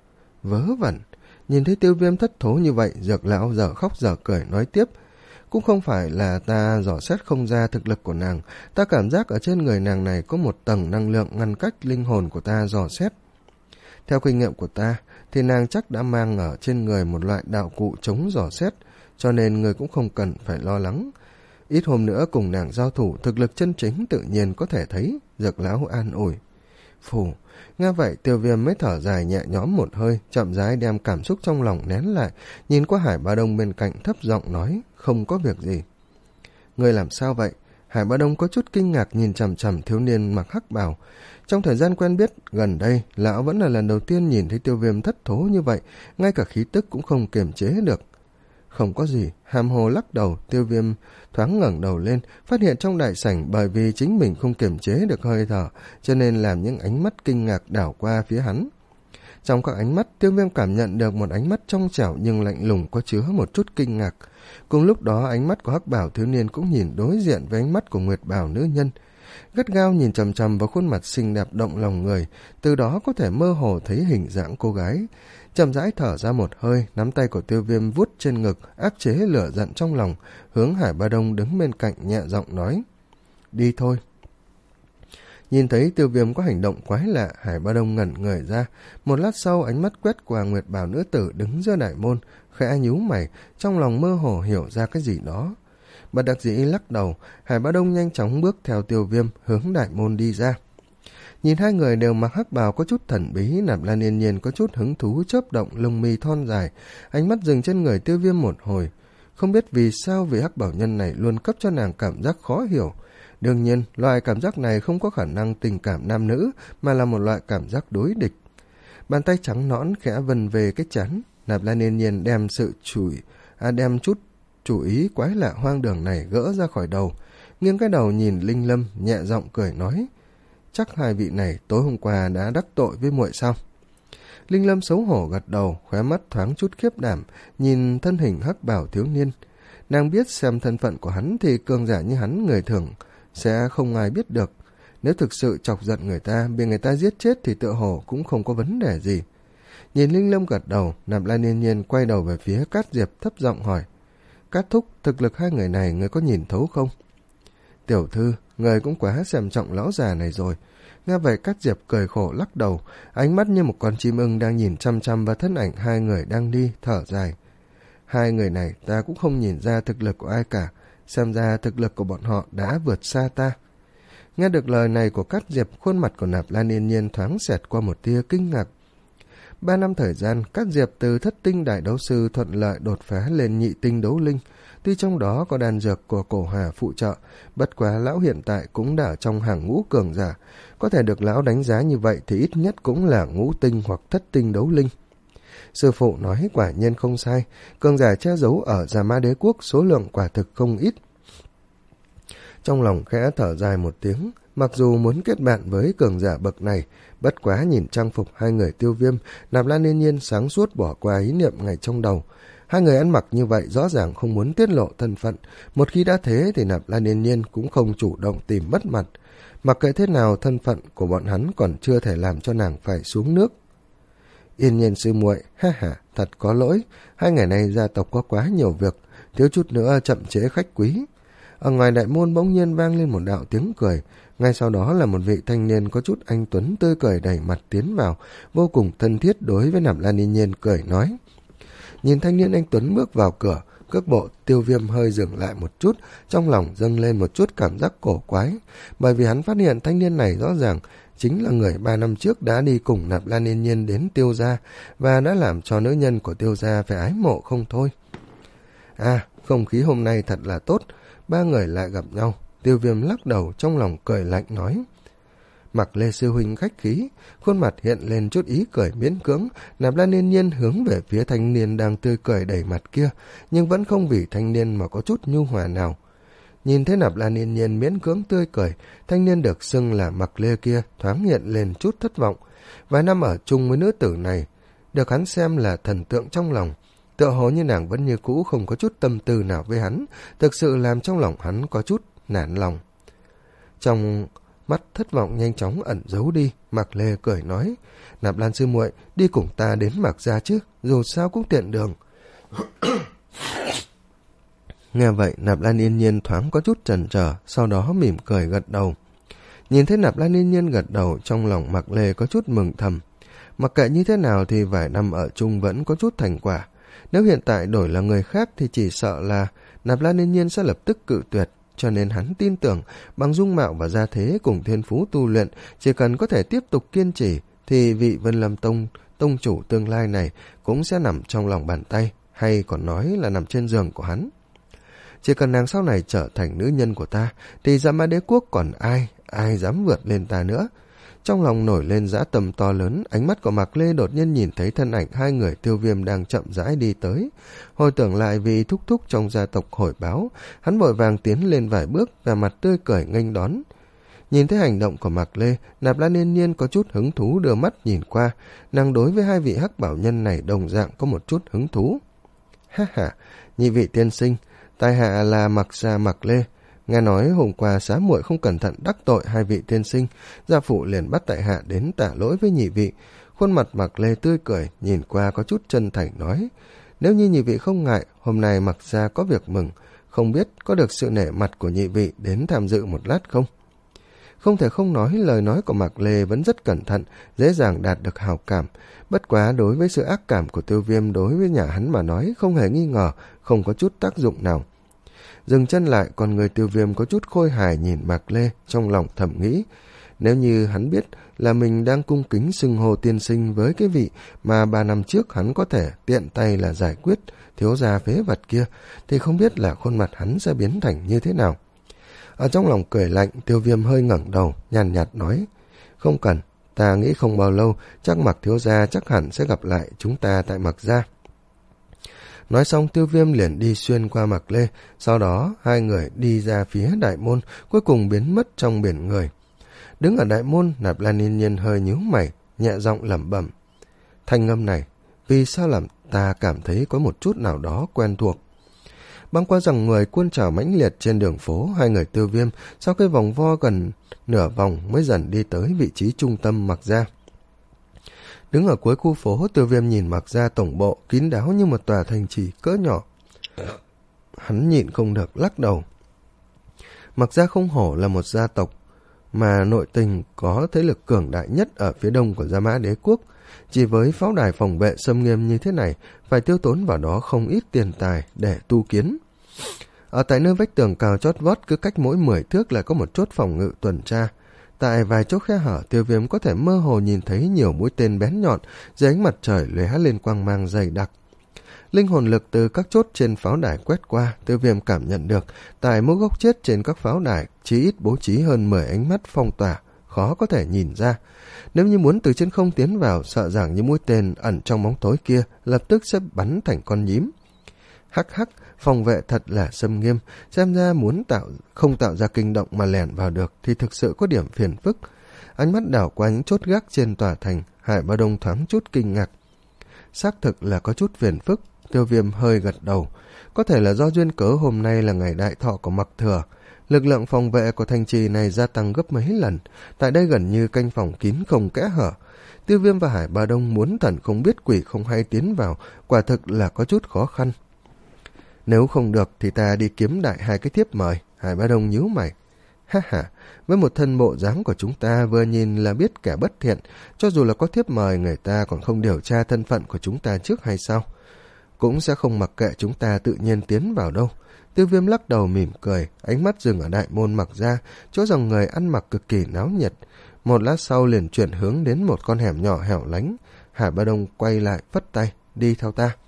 Vớ vẩn, nhìn thấy Tiêu Viêm thất thố như vậy, Dược lão dở khóc dở cười nói tiếp. Cũng không phải là ta dò xét không ra thực lực của nàng, ta cảm giác ở trên người nàng này có một tầng năng lượng ngăn cách linh hồn của ta dò xét. Theo kinh nghiệm của ta, thì nàng chắc đã mang ở trên người một loại đạo cụ chống dò xét, cho nên người cũng không cần phải lo lắng. Ít hôm nữa cùng nàng giao thủ, thực lực chân chính tự nhiên có thể thấy, Dược lão an ủi. Phù, nghe vậy Tiêu Viêm mới thở dài nhẹ nhõm một hơi, chậm rãi đem cảm xúc trong lòng nén lại, nhìn qua Hải Bá Đông bên cạnh thấp giọng nói, không có việc gì. Người làm sao vậy? Hải Bá Đông có chút kinh ngạc nhìn chằm chằm thiếu niên mặc hắc bào. Trong thời gian quen biết gần đây, lão vẫn là lần đầu tiên nhìn thấy Tiêu Viêm thất thố như vậy, ngay cả khí tức cũng không kiềm chế được. Không có gì, hàm hồ lắc đầu. Tiêu Viêm thoáng ngẩng đầu lên, phát hiện trong đại sảnh bởi vì chính mình không kiềm chế được hơi thở, cho nên làm những ánh mắt kinh ngạc đảo qua phía hắn. Trong các ánh mắt, Tiêu Viêm cảm nhận được một ánh mắt trong trẻo nhưng lạnh lùng có chứa một chút kinh ngạc. Cùng lúc đó, ánh mắt của hắc bảo thiếu niên cũng nhìn đối diện với ánh mắt của nguyệt bảo nữ nhân, gắt gao nhìn chằm chằm vào khuôn mặt xinh đẹp động lòng người, từ đó có thể mơ hồ thấy hình dạng cô gái. Chậm rãi thở ra một hơi, nắm tay của Tiêu Viêm vuốt trên ngực, áp chế lửa giận trong lòng, hướng Hải Bá Đông đứng bên cạnh nhẹ giọng nói, đi thôi. Nhìn thấy Tiêu Viêm có hành động quái lạ, Hải Bá Đông ngẩn người ra, một lát sau ánh mắt quét qua nguyệt bảo nữ tử đứng giữa đại môn, khẽ nhíu mày, trong lòng mơ hồ hiểu ra cái gì đó. Bất đắc dĩ lắc đầu, Hải Bá Đông nhanh chóng bước theo Tiêu Viêm hướng đại môn đi ra. Nhìn hai người đều mặc hắc bào có chút thần bí, Nạp Lan Yên Nhiên có chút hứng thú chớp động lông mi thon dài, ánh mắt dừng trên người Tiêu Viêm một hồi. Không biết vì sao vị hắc bảo nhân này luôn cấp cho nàng cảm giác khó hiểu. Đương nhiên, loại cảm giác này không có khả năng tình cảm nam nữ, mà là một loại cảm giác đối địch. Bàn tay trắng nõn khẽ vần về cái chán, Nạp Lan Yên Nhiên đem sự chùi, à đem chút chủ ý quái lạ hoang đường này gỡ ra khỏi đầu, nghiêng cái đầu nhìn Linh Lâm, nhẹ giọng cười nói, chắc hai vị này tối hôm qua đã đắc tội với muội sao? Linh Lâm xấu hổ gật đầu, khóe mắt thoáng chút khiếp đảm, nhìn thân hình hắc bảo thiếu niên. Nàng biết xem thân phận của hắn thì cường giả như hắn người thường sẽ không ai biết được. Nếu thực sự chọc giận người ta, bị người ta giết chết thì tựa hồ cũng không có vấn đề gì. Nhìn Linh Lâm gật đầu, Nạp Lan Yên Nhiên quay đầu về phía Cát Diệp thấp giọng hỏi, Cát thúc, thực lực hai người này người có nhìn thấu không? Tiểu thư, người cũng quá xem trọng lão già này rồi. Nghe vậy Cát Diệp cười khổ lắc đầu, ánh mắt như một con chim ưng đang nhìn chăm chăm vào thân ảnh hai người đang đi, thở dài. Hai người này ta cũng không nhìn ra thực lực của ai cả, xem ra thực lực của bọn họ đã vượt xa ta. Nghe được lời này của Cát Diệp, khuôn mặt của Nạp Lan Yên Nhiên thoáng xẹt qua một tia kinh ngạc. Ba năm thời gian, Cát Diệp từ thất tinh đại đấu sư thuận lợi đột phá lên nhị tinh đấu linh. Tuy trong đó có đan dược của Cổ Hà phụ trợ, bất quá lão hiện tại cũng đã trong hàng ngũ cường giả. Có thể được lão đánh giá như vậy thì ít nhất cũng là ngũ tinh hoặc thất tinh đấu linh. Sư phụ nói quả nhiên không sai, cường giả che giấu ở Gia Mã Đế Quốc số lượng quả thực không ít. Trong lòng khẽ thở dài một tiếng, mặc dù muốn kết bạn với cường giả bậc này, bất quá nhìn trang phục hai người Tiêu Viêm, Nạp Lan Yên Nhiên sáng suốt bỏ qua ý niệm ngay trong đầu. Hai người ăn mặc như vậy rõ ràng không muốn tiết lộ thân phận, một khi đã thế thì Nạp Lan Yên Nhiên cũng không chủ động tìm mất mặt. Mặc kệ thế nào, thân phận của bọn hắn còn chưa thể làm cho nàng phải xuống nước. Yên Nhiên sư muội, ha ha, thật có lỗi, hai ngày nay gia tộc có quá nhiều việc, thiếu chút nữa chậm chế khách quý. Ở ngoài đại môn bỗng nhiên vang lên một đạo tiếng cười, ngay sau đó là một vị thanh niên có chút anh tuấn tươi cười đẩy mặt tiến vào, vô cùng thân thiết đối với Nạp Lan Yên Nhiên cười nói. Nhìn thanh niên anh tuấn bước vào cửa, cước bộ Tiêu Viêm hơi dừng lại một chút, trong lòng dâng lên một chút cảm giác cổ quái, bởi vì hắn phát hiện thanh niên này rõ ràng chính là người ba năm trước đã đi cùng Nạp Lan Yên Nhiên đến Tiêu gia và đã làm cho nữ nhân của Tiêu gia phải ái mộ không thôi. À, không khí hôm nay thật là tốt, ba người lại gặp nhau. Tiêu Viêm lắc đầu trong lòng cười lạnh nói. Mặc Lê sư huynh khách khí, khuôn mặt hiện lên chút ý cười miễn cưỡng. Nạp Lan Yên Nhiên hướng về phía thanh niên đang tươi cười đầy mặt kia, nhưng vẫn không vì thanh niên mà có chút nhu hòa nào. Nhìn thấy Nạp Lan Yên Nhiên miễn cưỡng tươi cười, thanh niên được xưng là Mặc Lê kia thoáng hiện lên chút thất vọng. Vài năm ở chung với nữ tử này, được hắn xem là thần tượng trong lòng, tựa hồ như nàng vẫn như cũ không có chút tâm tư nào với hắn, thực sự làm trong lòng hắn có chút nản lòng. Trong mắt thất vọng nhanh chóng ẩn giấu đi, Mạc Lê cười nói, Nạp Lan sư muội, đi cùng ta đến Mạc gia chứ, dù sao cũng tiện đường. Nghe vậy, Nạp Lan Yên Nhiên thoáng có chút chần chờ, sau đó mỉm cười gật đầu. Nhìn thấy Nạp Lan Yên Nhiên gật đầu, trong lòng Mạc Lê có chút mừng thầm. Mặc kệ như thế nào thì vài năm ở chung vẫn có chút thành quả. Nếu hiện tại đổi là người khác thì chỉ sợ là Nạp Lan Yên Nhiên sẽ lập tức cự tuyệt, cho nên hắn tin tưởng bằng dung mạo và gia thế cùng thiên phú tu luyện, chỉ cần có thể tiếp tục kiên trì thì vị Vân Lâm Tông tông chủ tương lai này cũng sẽ nằm trong lòng bàn tay, hay còn nói là nằm trên giường của hắn. Chỉ cần nàng sau này trở thành nữ nhân của ta thì Dạ Mã Đế Quốc còn ai, ai dám vượt lên ta nữa. Trong lòng nổi lên dã tâm to lớn, ánh mắt của Mạc Lê đột nhiên nhìn thấy thân ảnh hai người Tiêu Viêm đang chậm rãi đi tới. Hồi tưởng lại vì thúc thúc trong gia tộc hồi báo, hắn vội vàng tiến lên vài bước và mặt tươi cười nghênh đón. Nhìn thấy hành động của Mạc Lê, Nạp Lan Yên Nhiên có chút hứng thú đưa mắt nhìn qua, nàng đối với hai vị hắc bảo nhân này đồng dạng có một chút hứng thú. Ha ha, nhị vị tiên sinh, tại hạ là Mạc gia Mạc Lê. Nghe nói hôm qua xá muội không cẩn thận đắc tội hai vị tiên sinh, gia phụ liền bắt tại hạ đến tạ lỗi với nhị vị. Khuôn mặt Mạc Lê tươi cười, nhìn qua có chút chân thành nói, nếu như nhị vị không ngại, hôm nay Mạc gia có việc mừng, không biết có được sự nể mặt của nhị vị đến tham dự một lát không? Không thể không nói, lời nói của Mạc Lê vẫn rất cẩn thận, dễ dàng đạt được hào cảm. Bất quá đối với sự ác cảm của Tiêu Viêm đối với nhà hắn mà nói, không hề nghi ngờ, không có chút tác dụng nào. Dừng chân lại, còn người Tiêu Viêm có chút khôi hài nhìn Mạc Lê, trong lòng thầm nghĩ, nếu như hắn biết là mình đang cung kính xưng hô tiên sinh với cái vị mà ba năm trước hắn có thể tiện tay là giải quyết thiếu gia phế vật kia, thì không biết là khuôn mặt hắn sẽ biến thành như thế nào. Ở trong lòng cười lạnh, Tiêu Viêm hơi ngẩng đầu, nhàn nhạt nói, không cần, ta nghĩ không bao lâu, chắc Mạc thiếu gia chắc hẳn sẽ gặp lại chúng ta tại Mạc gia. Nói xong, Tiêu Viêm liền đi xuyên qua Mạc Lê, sau đó hai người đi ra phía đại môn, cuối cùng biến mất trong biển người. Đứng ở đại môn, Nạp Lan Yên Nhiên hơi nhíu mày, nhẹ giọng lẩm bẩm, thanh âm này, vì sao làm ta cảm thấy có một chút nào đó quen thuộc. Băng qua dòng người cuôn trào mãnh liệt trên đường phố, hai người Tiêu Viêm sau cái vòng vo gần nửa vòng mới dần đi tới vị trí trung tâm Mạc gia. Đứng ở cuối khu phố, Tiêu Viêm nhìn Mạc gia tổng bộ kín đáo như một tòa thành trì cỡ nhỏ. Hắn nhịn không được lắc đầu. Mạc gia không hổ là một gia tộc mà nội tình có thế lực cường đại nhất ở phía đông của Gia Mã Đế Quốc. Chỉ với pháo đài phòng vệ xâm nghiêm như thế này, phải tiêu tốn vào đó không ít tiền tài để tu kiến. Ở tại nơi vách tường cao chót vót, cứ cách mỗi mười thước lại có một chốt phòng ngự tuần tra. Tại vài chỗ khe hở, Tiêu Viêm có thể mơ hồ nhìn thấy nhiều mũi tên bén nhọn dưới ánh mặt trời lóe lên quang mang dày đặc. Linh hồn lực từ các chốt trên pháo đài quét qua, Tiêu Viêm cảm nhận được tại mỗi góc chết trên các pháo đài chí ít bố trí hơn mười ánh mắt phong tỏa, khó có thể nhìn ra. Nếu như muốn từ trên không tiến vào, sợ rằng những mũi tên ẩn trong bóng tối kia lập tức sẽ bắn thành con nhím. Hắc hắc, phòng vệ thật là xâm nghiêm, xem ra muốn tạo không tạo ra kinh động mà lẻn vào được thì thực sự có điểm phiền phức. Ánh mắt đảo qua những chốt gác trên tòa thành, Hải Ba Đông thoáng chút kinh ngạc. Xác thực là có chút phiền phức. Tiêu Viêm hơi gật đầu. Có thể là do duyên cớ hôm nay là ngày đại thọ của Mặc Thừa, lực lượng phòng vệ của thành trì này gia tăng gấp mấy lần. Tại đây gần như canh phòng kín không kẽ hở. Tiêu Viêm và Hải Ba Đông muốn thần không biết quỷ không hay tiến vào, quả thực là có chút khó khăn. Nếu không được thì ta đi kiếm đại hai cái thiếp mời. Hải Ba Đông nhíu mày. Ha ha, với một thân bộ dáng của chúng ta vừa nhìn là biết kẻ bất thiện, cho dù là có thiếp mời người ta còn không điều tra thân phận của chúng ta trước hay sao? Cũng sẽ không mặc kệ chúng ta tự nhiên tiến vào đâu. Tiêu Viêm lắc đầu mỉm cười, ánh mắt dừng ở đại môn Mặc Gia, chỗ dòng người ăn mặc cực kỳ náo nhiệt. Một lát sau liền chuyển hướng đến một con hẻm nhỏ hẻo lánh. Hải Ba Đông quay lại phất tay, đi theo ta.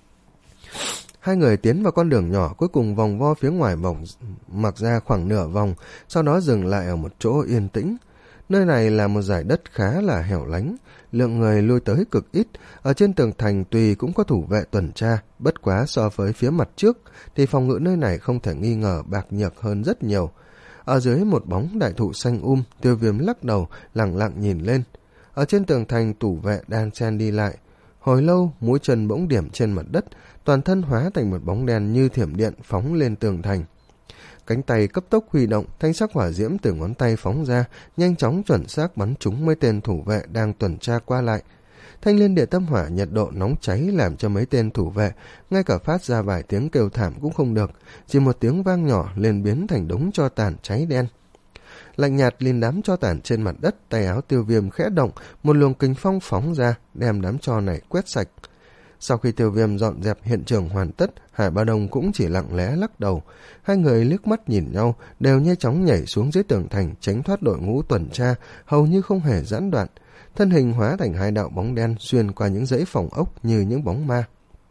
Hai người tiến vào con đường nhỏ, cuối cùng vòng vo phía ngoài vòng Mặc Gia khoảng nửa vòng, sau đó dừng lại ở một chỗ yên tĩnh. Nơi này là một dải đất khá là hẻo lánh, lượng người lui tới cực ít. Ở trên tường thành tuy cũng có thủ vệ tuần tra, bất quá so với phía mặt trước thì phòng ngự nơi này không thể nghi ngờ bạc nhược hơn rất nhiều. Ở dưới một bóng đại thụ xanh um, Tiêu Viêm lắc đầu lẳng lặng nhìn lên. Ở trên tường thành tủ vệ đan chen đi lại. Hồi lâu mũi chân bỗng điểm trên mặt đất, toàn thân hóa thành một bóng đen như thiểm điện phóng lên tường thành. Cánh tay cấp tốc huy động, thanh sắc hỏa diễm từ ngón tay phóng ra, nhanh chóng chuẩn xác bắn trúng mấy tên thủ vệ đang tuần tra qua lại. Thanh liên địa tâm hỏa nhiệt độ nóng cháy làm cho mấy tên thủ vệ ngay cả phát ra vài tiếng kêu thảm cũng không được, chỉ một tiếng vang nhỏ liền biến thành đống tro tàn cháy đen. Lạnh nhạt lên đám tro tàn trên mặt đất, tay áo Tiêu Viêm khẽ động, một luồng kình phong phóng ra, đem đám tro này quét sạch. Sau khi Tiêu Viêm dọn dẹp hiện trường hoàn tất, Hải Ba Đông cũng chỉ lặng lẽ lắc đầu. Hai người liếc mắt nhìn nhau, đều nhanh chóng nhảy xuống dưới tường thành, tránh thoát đội ngũ tuần tra, hầu như không hề gián đoạn. Thân hình hóa thành hai đạo bóng đen xuyên qua những dãy phòng ốc như những bóng ma.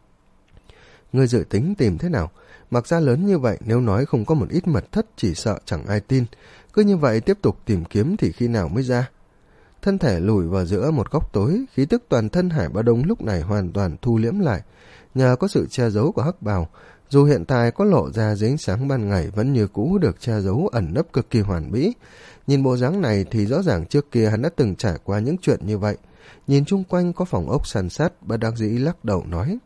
Ngươi dự tính tìm thế nào? Mặc ra lớn như vậy, nếu nói không có một ít mật thất chỉ sợ chẳng ai tin. Cứ như vậy tiếp tục tìm kiếm thì khi nào mới ra? Thân thể lùi vào giữa một góc tối, khí tức toàn thân Hải Ba Đông lúc này hoàn toàn thu liễm lại. Nhờ có sự che giấu của hắc bào, dù hiện tại có lộ ra dưới ánh sáng ban ngày vẫn như cũ được che giấu ẩn nấp cực kỳ hoàn mỹ. Nhìn bộ dáng này thì rõ ràng trước kia hắn đã từng trải qua những chuyện như vậy. Nhìn chung quanh có phòng ốc san sát, bất đắc dĩ lắc đầu nói.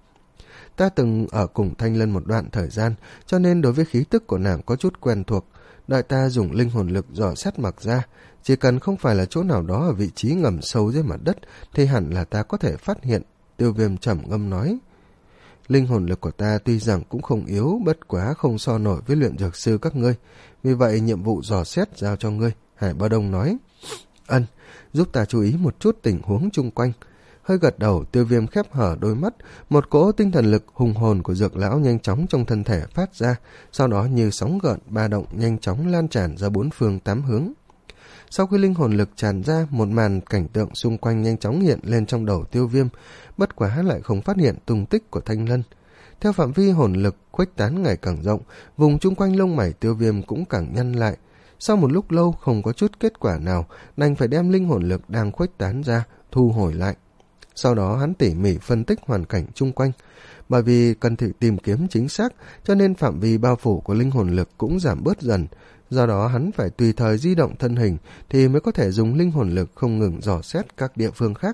Ta từng ở cùng Thanh Lân một đoạn thời gian, cho nên đối với khí tức của nàng có chút quen thuộc. Đợi ta dùng linh hồn lực dò xét Mặc ra, chỉ cần không phải là chỗ nào đó ở vị trí ngầm sâu dưới mặt đất thì hẳn là ta có thể phát hiện. Tiêu Viêm trầm ngâm nói. Linh hồn lực của ta tuy rằng cũng không yếu, bất quá không so nổi với luyện dược sư các ngươi. Vì vậy nhiệm vụ dò xét giao cho ngươi. Hải Ba Đông nói. Ân, giúp ta chú ý một chút tình huống chung quanh. Hơi gật đầu, Tiêu Viêm khép hở đôi mắt, một cỗ tinh thần lực hùng hồn của dược lão nhanh chóng trong thân thể phát ra, sau đó như sóng gợn ba động nhanh chóng lan tràn ra bốn phương tám hướng. Sau khi linh hồn lực tràn ra, một màn cảnh tượng xung quanh nhanh chóng hiện lên trong đầu Tiêu Viêm, bất quá lại không phát hiện tung tích của Thanh Lân. Theo phạm vi hồn lực khuếch tán ngày càng rộng, vùng chung quanh lông mày Tiêu Viêm cũng càng nhăn lại. Sau một lúc lâu không có chút kết quả nào, đành phải đem linh hồn lực đang khuếch tán ra thu hồi lại. Sau đó hắn tỉ mỉ phân tích hoàn cảnh chung quanh. Bởi vì cần thử tìm kiếm chính xác, cho nên phạm vi bao phủ của linh hồn lực cũng giảm bớt dần. Do đó hắn phải tùy thời di động thân hình thì mới có thể dùng linh hồn lực không ngừng dò xét các địa phương khác.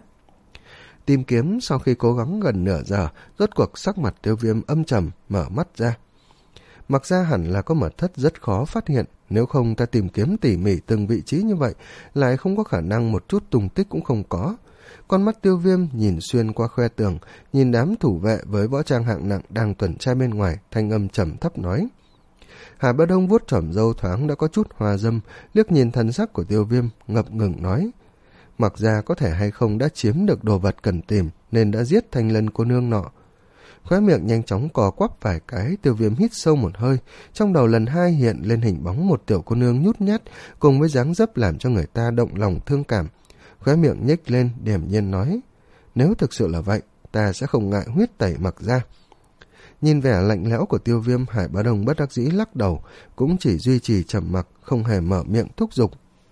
Tìm kiếm sau khi cố gắng gần nửa giờ, rốt cuộc sắc mặt Tiêu Viêm âm trầm, mở mắt ra. Mặc ra hẳn là có mật thất rất khó phát hiện, nếu không ta tìm kiếm tỉ mỉ từng vị trí như vậy, lại không có khả năng một chút tung tích cũng không có. Con mắt Tiêu Viêm nhìn xuyên qua khe tường, nhìn đám thủ vệ với võ trang hạng nặng đang tuần tra bên ngoài, thanh âm trầm thấp nói. Hải Ba Đông vuốt trỏm râu thoáng đã có chút hòa dâm, liếc nhìn thần sắc của Tiêu Viêm, ngập ngừng nói. Mặc ra có thể hay không đã chiếm được đồ vật cần tìm, nên đã giết Thanh Lân cô nương nọ. Khóe miệng nhanh chóng cò quắp vài cái. Tiêu Viêm hít sâu một hơi, trong đầu lần hai hiện lên hình bóng một tiểu cô nương nhút nhát cùng với dáng dấp làm cho người ta động lòng thương cảm. Khóe miệng nhếch lên, điềm nhiên nói: nếu thực sự là vậy, ta sẽ không ngại huyết tẩy Mặc Gia. Nhìn vẻ lạnh lẽo của Tiêu Viêm, Hải Bá Đồng bất đắc dĩ lắc đầu, cũng chỉ duy trì trầm mặc, không hề mở miệng thúc giục.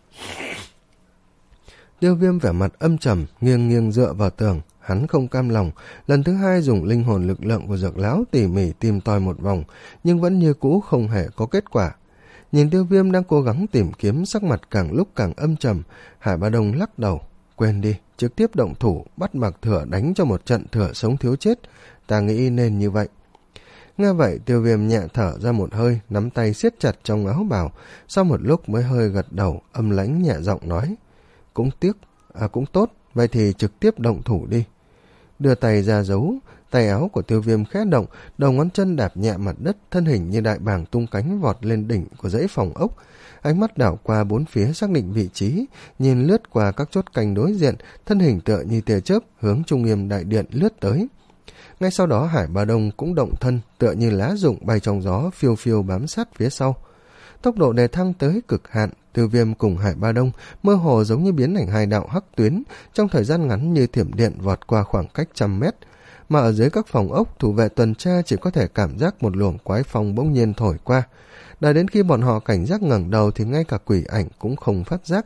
Tiêu Viêm vẻ mặt âm trầm, nghiêng nghiêng dựa vào tường. Hắn không cam lòng, lần thứ hai dùng linh hồn lực lượng của Dược Lão tỉ mỉ tìm tòi một vòng, nhưng vẫn như cũ không hề có kết quả. Nhìn Tiêu Viêm đang cố gắng tìm kiếm, sắc mặt càng lúc càng âm trầm, Hải Bá Đồng lắc đầu: quên đi, trực tiếp động thủ bắt Mạc Thừa đánh cho một trận thừa sống thiếu chết, ta nghĩ nên như vậy. Nghe vậy, Tiêu Viêm nhẹ thở ra một hơi, nắm tay siết chặt trong áo bào, sau một lúc mới hơi gật đầu, âm lãnh nhẹ giọng nói: cũng tiếc, à cũng tốt, vậy thì trực tiếp động thủ đi. Đưa tay ra giấu, tay áo của Tiêu Viêm khẽ động, đầu ngón chân đạp nhẹ mặt đất, thân hình như đại bàng tung cánh vọt lên đỉnh của dãy phòng ốc. Ánh mắt đảo qua bốn phía xác định vị trí, nhìn lướt qua các chốt canh đối diện, thân hình tựa như tia chớp hướng Trung Nghiêm đại điện lướt tới. Ngay sau đó Hải Bá Đồng cũng động thân, tựa như lá rụng bay trong gió, phiêu phiêu bám sát phía sau. Tốc độ đề thăng tới cực hạn, Tiêu Viêm cùng Hải Bá Đồng mơ hồ giống như biến thành hai đạo hắc tuyến, trong thời gian ngắn như thiểm điện vọt qua khoảng cách trăm mét. Mà ở dưới các phòng ốc, thủ vệ tuần tra chỉ có thể cảm giác một luồng quái phong bỗng nhiên thổi qua. Đợi đến khi bọn họ cảnh giác ngẩng đầu thì ngay cả quỷ ảnh cũng không phát giác.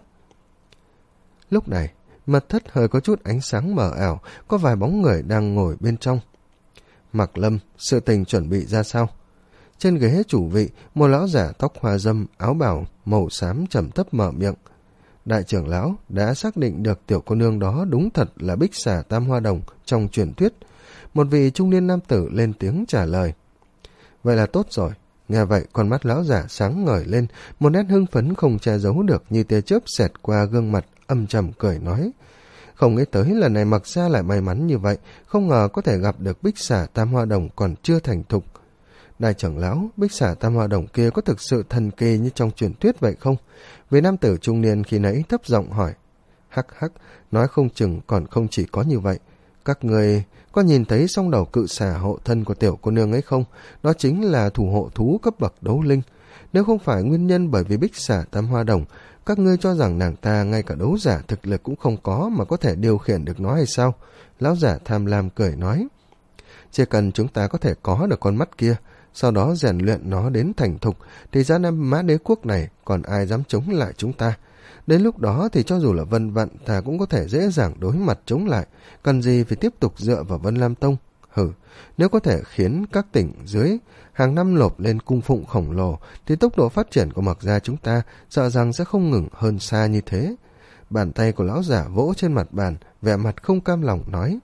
Lúc này, mật thất hơi có chút ánh sáng mờ ảo, có vài bóng người đang ngồi bên trong. Mạc Lâm, sự tình chuẩn bị ra sao? Trên ghế chủ vị, một lão giả tóc hoa râm, áo bào màu xám trầm thấp mở miệng. Đại trưởng lão đã xác định được tiểu cô nương đó đúng thật là Bích Xà Tam Hoa Đồng trong truyền thuyết. Một vị trung niên nam tử lên tiếng trả lời. Vậy là tốt rồi. Nghe vậy, con mắt lão giả sáng ngời lên, một nét hưng phấn không che giấu được như tia chớp xẹt qua gương mặt, âm trầm cười nói: không nghĩ tới lần này Mặc Gia lại may mắn như vậy, không ngờ có thể gặp được Bích Xà Tam Hoa Đồng còn chưa thành thục. Đại trưởng lão, Bích Xà Tam Hoa Đồng kia có thực sự thần kỳ như trong truyền thuyết vậy không? Vị nam tử trung niên khi nãy thấp giọng hỏi. Hắc hắc, nói không chừng còn không chỉ có như vậy. Các người có nhìn thấy song đầu cự xà hộ thân của tiểu cô nương ấy không? Đó chính là thủ hộ thú cấp bậc đấu linh. Nếu không phải nguyên nhân bởi vì Bích Xà Tam Hoa Đồng, các ngươi cho rằng nàng ta ngay cả đấu giả thực lực cũng không có mà có thể điều khiển được nó hay sao? Lão giả tham lam cười nói. Chỉ cần chúng ta có thể có được con mắt kia, sau đó rèn luyện nó đến thành thục, thì ra Nam Mã Đế quốc này còn ai dám chống lại chúng ta. Đến lúc đó thì cho dù là Vân Vận ta cũng có thể dễ dàng đối mặt chống lại, cần gì phải tiếp tục dựa vào Vân Lam Tông. Hử, nếu có thể khiến các tỉnh dưới hàng năm lộp lên cung phụng khổng lồ, thì tốc độ phát triển của Mặc Gia chúng ta sợ rằng sẽ không ngừng hơn xa như thế. Bàn tay của lão giả vỗ trên mặt bàn, vẻ mặt không cam lòng nói.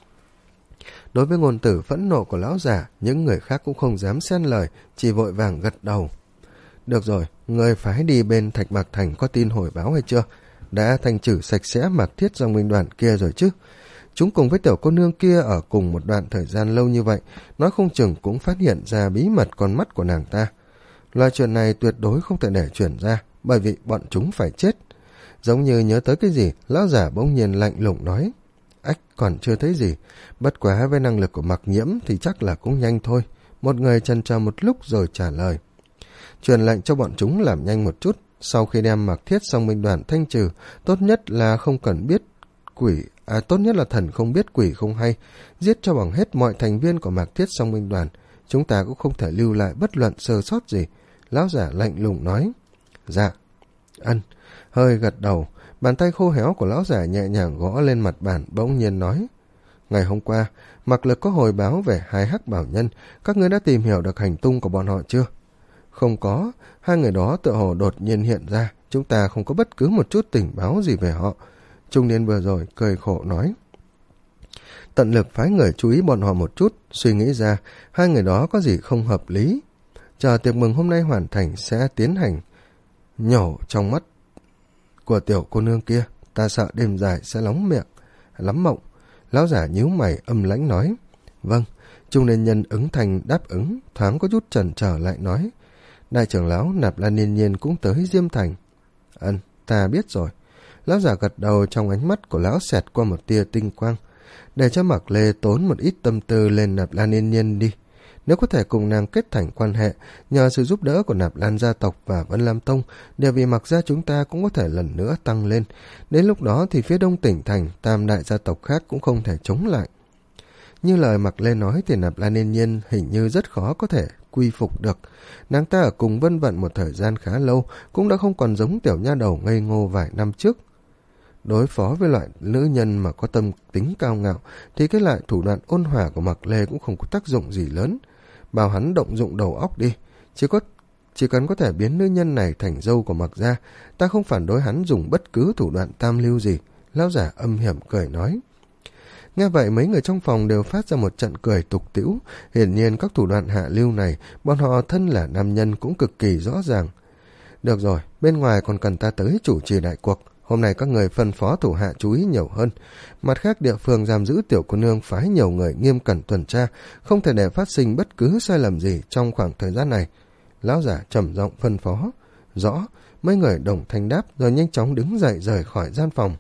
Đối với ngôn tử phẫn nộ của lão giả, những người khác cũng không dám xen lời, chỉ vội vàng gật đầu. Được rồi, người phái đi bên Thạch Mạc Thành có tin hồi báo hay chưa? Đã thanh trừ sạch sẽ Mạc Thiết dòng minh đoàn kia rồi chứ? Chúng cùng với tiểu cô nương kia ở cùng một đoạn thời gian lâu như vậy, nói không chừng cũng phát hiện ra bí mật con mắt của nàng ta. Loại chuyện này tuyệt đối không thể để chuyển ra, bởi vì bọn chúng phải chết. Giống như nhớ tới cái gì, lão giả bỗng nhiên lạnh lùng nói. Ách, còn chưa thấy gì, bất quá với năng lực của Mặc Nhiễm thì chắc là cũng nhanh thôi. Một người chần chờ một lúc rồi trả lời. Truyền lệnh cho bọn chúng làm nhanh một chút, sau khi đem Mạc Thiết song minh đoàn thanh trừ, tốt nhất là không cần biết quỷ, à tốt nhất là thần không biết quỷ không hay, giết cho bằng hết mọi thành viên của Mạc Thiết song minh đoàn, chúng ta cũng không thể lưu lại bất luận sơ sót gì. Lão giả lạnh lùng nói. Dạ. Ân, hơi gật đầu, bàn tay khô héo của lão giả nhẹ nhàng gõ lên mặt bàn, bỗng nhiên nói. Ngày hôm qua, Mạc Lực có hồi báo về hai hắc bảo nhân, các ngươi đã tìm hiểu được hành tung của bọn họ chưa? Không có, hai người đó tựa hồ đột nhiên hiện ra, chúng ta không có bất cứ một chút tình báo gì về họ. Trung niên vừa rồi cười khổ nói. Tận lực phái người chú ý bọn họ một chút, suy nghĩ ra hai người đó có gì không hợp lý. Chờ tiệc mừng hôm nay hoàn thành sẽ tiến hành nhổ trong mắt của tiểu cô nương kia, ta sợ đêm dài sẽ lóng miệng, lắm mộng. Lão giả nhíu mày âm lãnh nói. Vâng, trung niên nhân ứng thành đáp ứng, thoáng có chút chần chờ lại nói. Đại trưởng lão Nạp Lan Nhiên Nhiên cũng tới Diêm Thành. Ân, ta biết rồi. Lão giả gật đầu, trong ánh mắt của lão xẹt qua một tia tinh quang. để cho Mạc Lê tốn một ít tâm tư lên Nạp Lan Yên Nhiên đi. Nếu có thể cùng nàng kết thành quan hệ, nhờ sự giúp đỡ của Nạp Lan gia tộc và Vân Lam Tông, địa vị Mạc gia chúng ta cũng có thể lần nữa tăng lên. Đến lúc đó thì phía đông tỉnh thành, tam đại gia tộc khác cũng không thể chống lại. Như lời Mạc Lê nói thì Nạp Lan Yên Nhiên hình như rất khó có thể quy phục được. Nàng ta ở cùng Vân Vận một thời gian khá lâu, cũng đã không còn giống tiểu nha đầu ngây ngô vài năm trước. Đối phó với loại nữ nhân mà có tâm tính cao ngạo thì cái loại thủ đoạn ôn hòa của Mạc Lê cũng không có tác dụng gì lớn. Bảo hắn động dụng đầu óc đi, chỉ có chỉ cần có thể biến nữ nhân này thành dâu của Mạc gia, ta không phản đối hắn dùng bất cứ thủ đoạn tam lưu gì. Lão giả âm hiểm cười nói. Nghe vậy mấy người trong phòng đều phát ra một trận cười tục tĩu. Hiển nhiên các thủ đoạn hạ lưu này, bọn họ thân là nam nhân cũng cực kỳ rõ ràng. Được rồi, bên ngoài còn cần ta tới chủ trì đại cuộc. Hôm nay các người phân phó thủ hạ chú ý nhiều hơn. Mặt khác, địa phương giam giữ tiểu cô nương phái nhiều người nghiêm cẩn tuần tra, không thể để phát sinh bất cứ sai lầm gì trong khoảng thời gian này. Lão giả trầm giọng phân phó. Rõ, mấy người đồng thanh đáp rồi nhanh chóng đứng dậy rời khỏi gian phòng.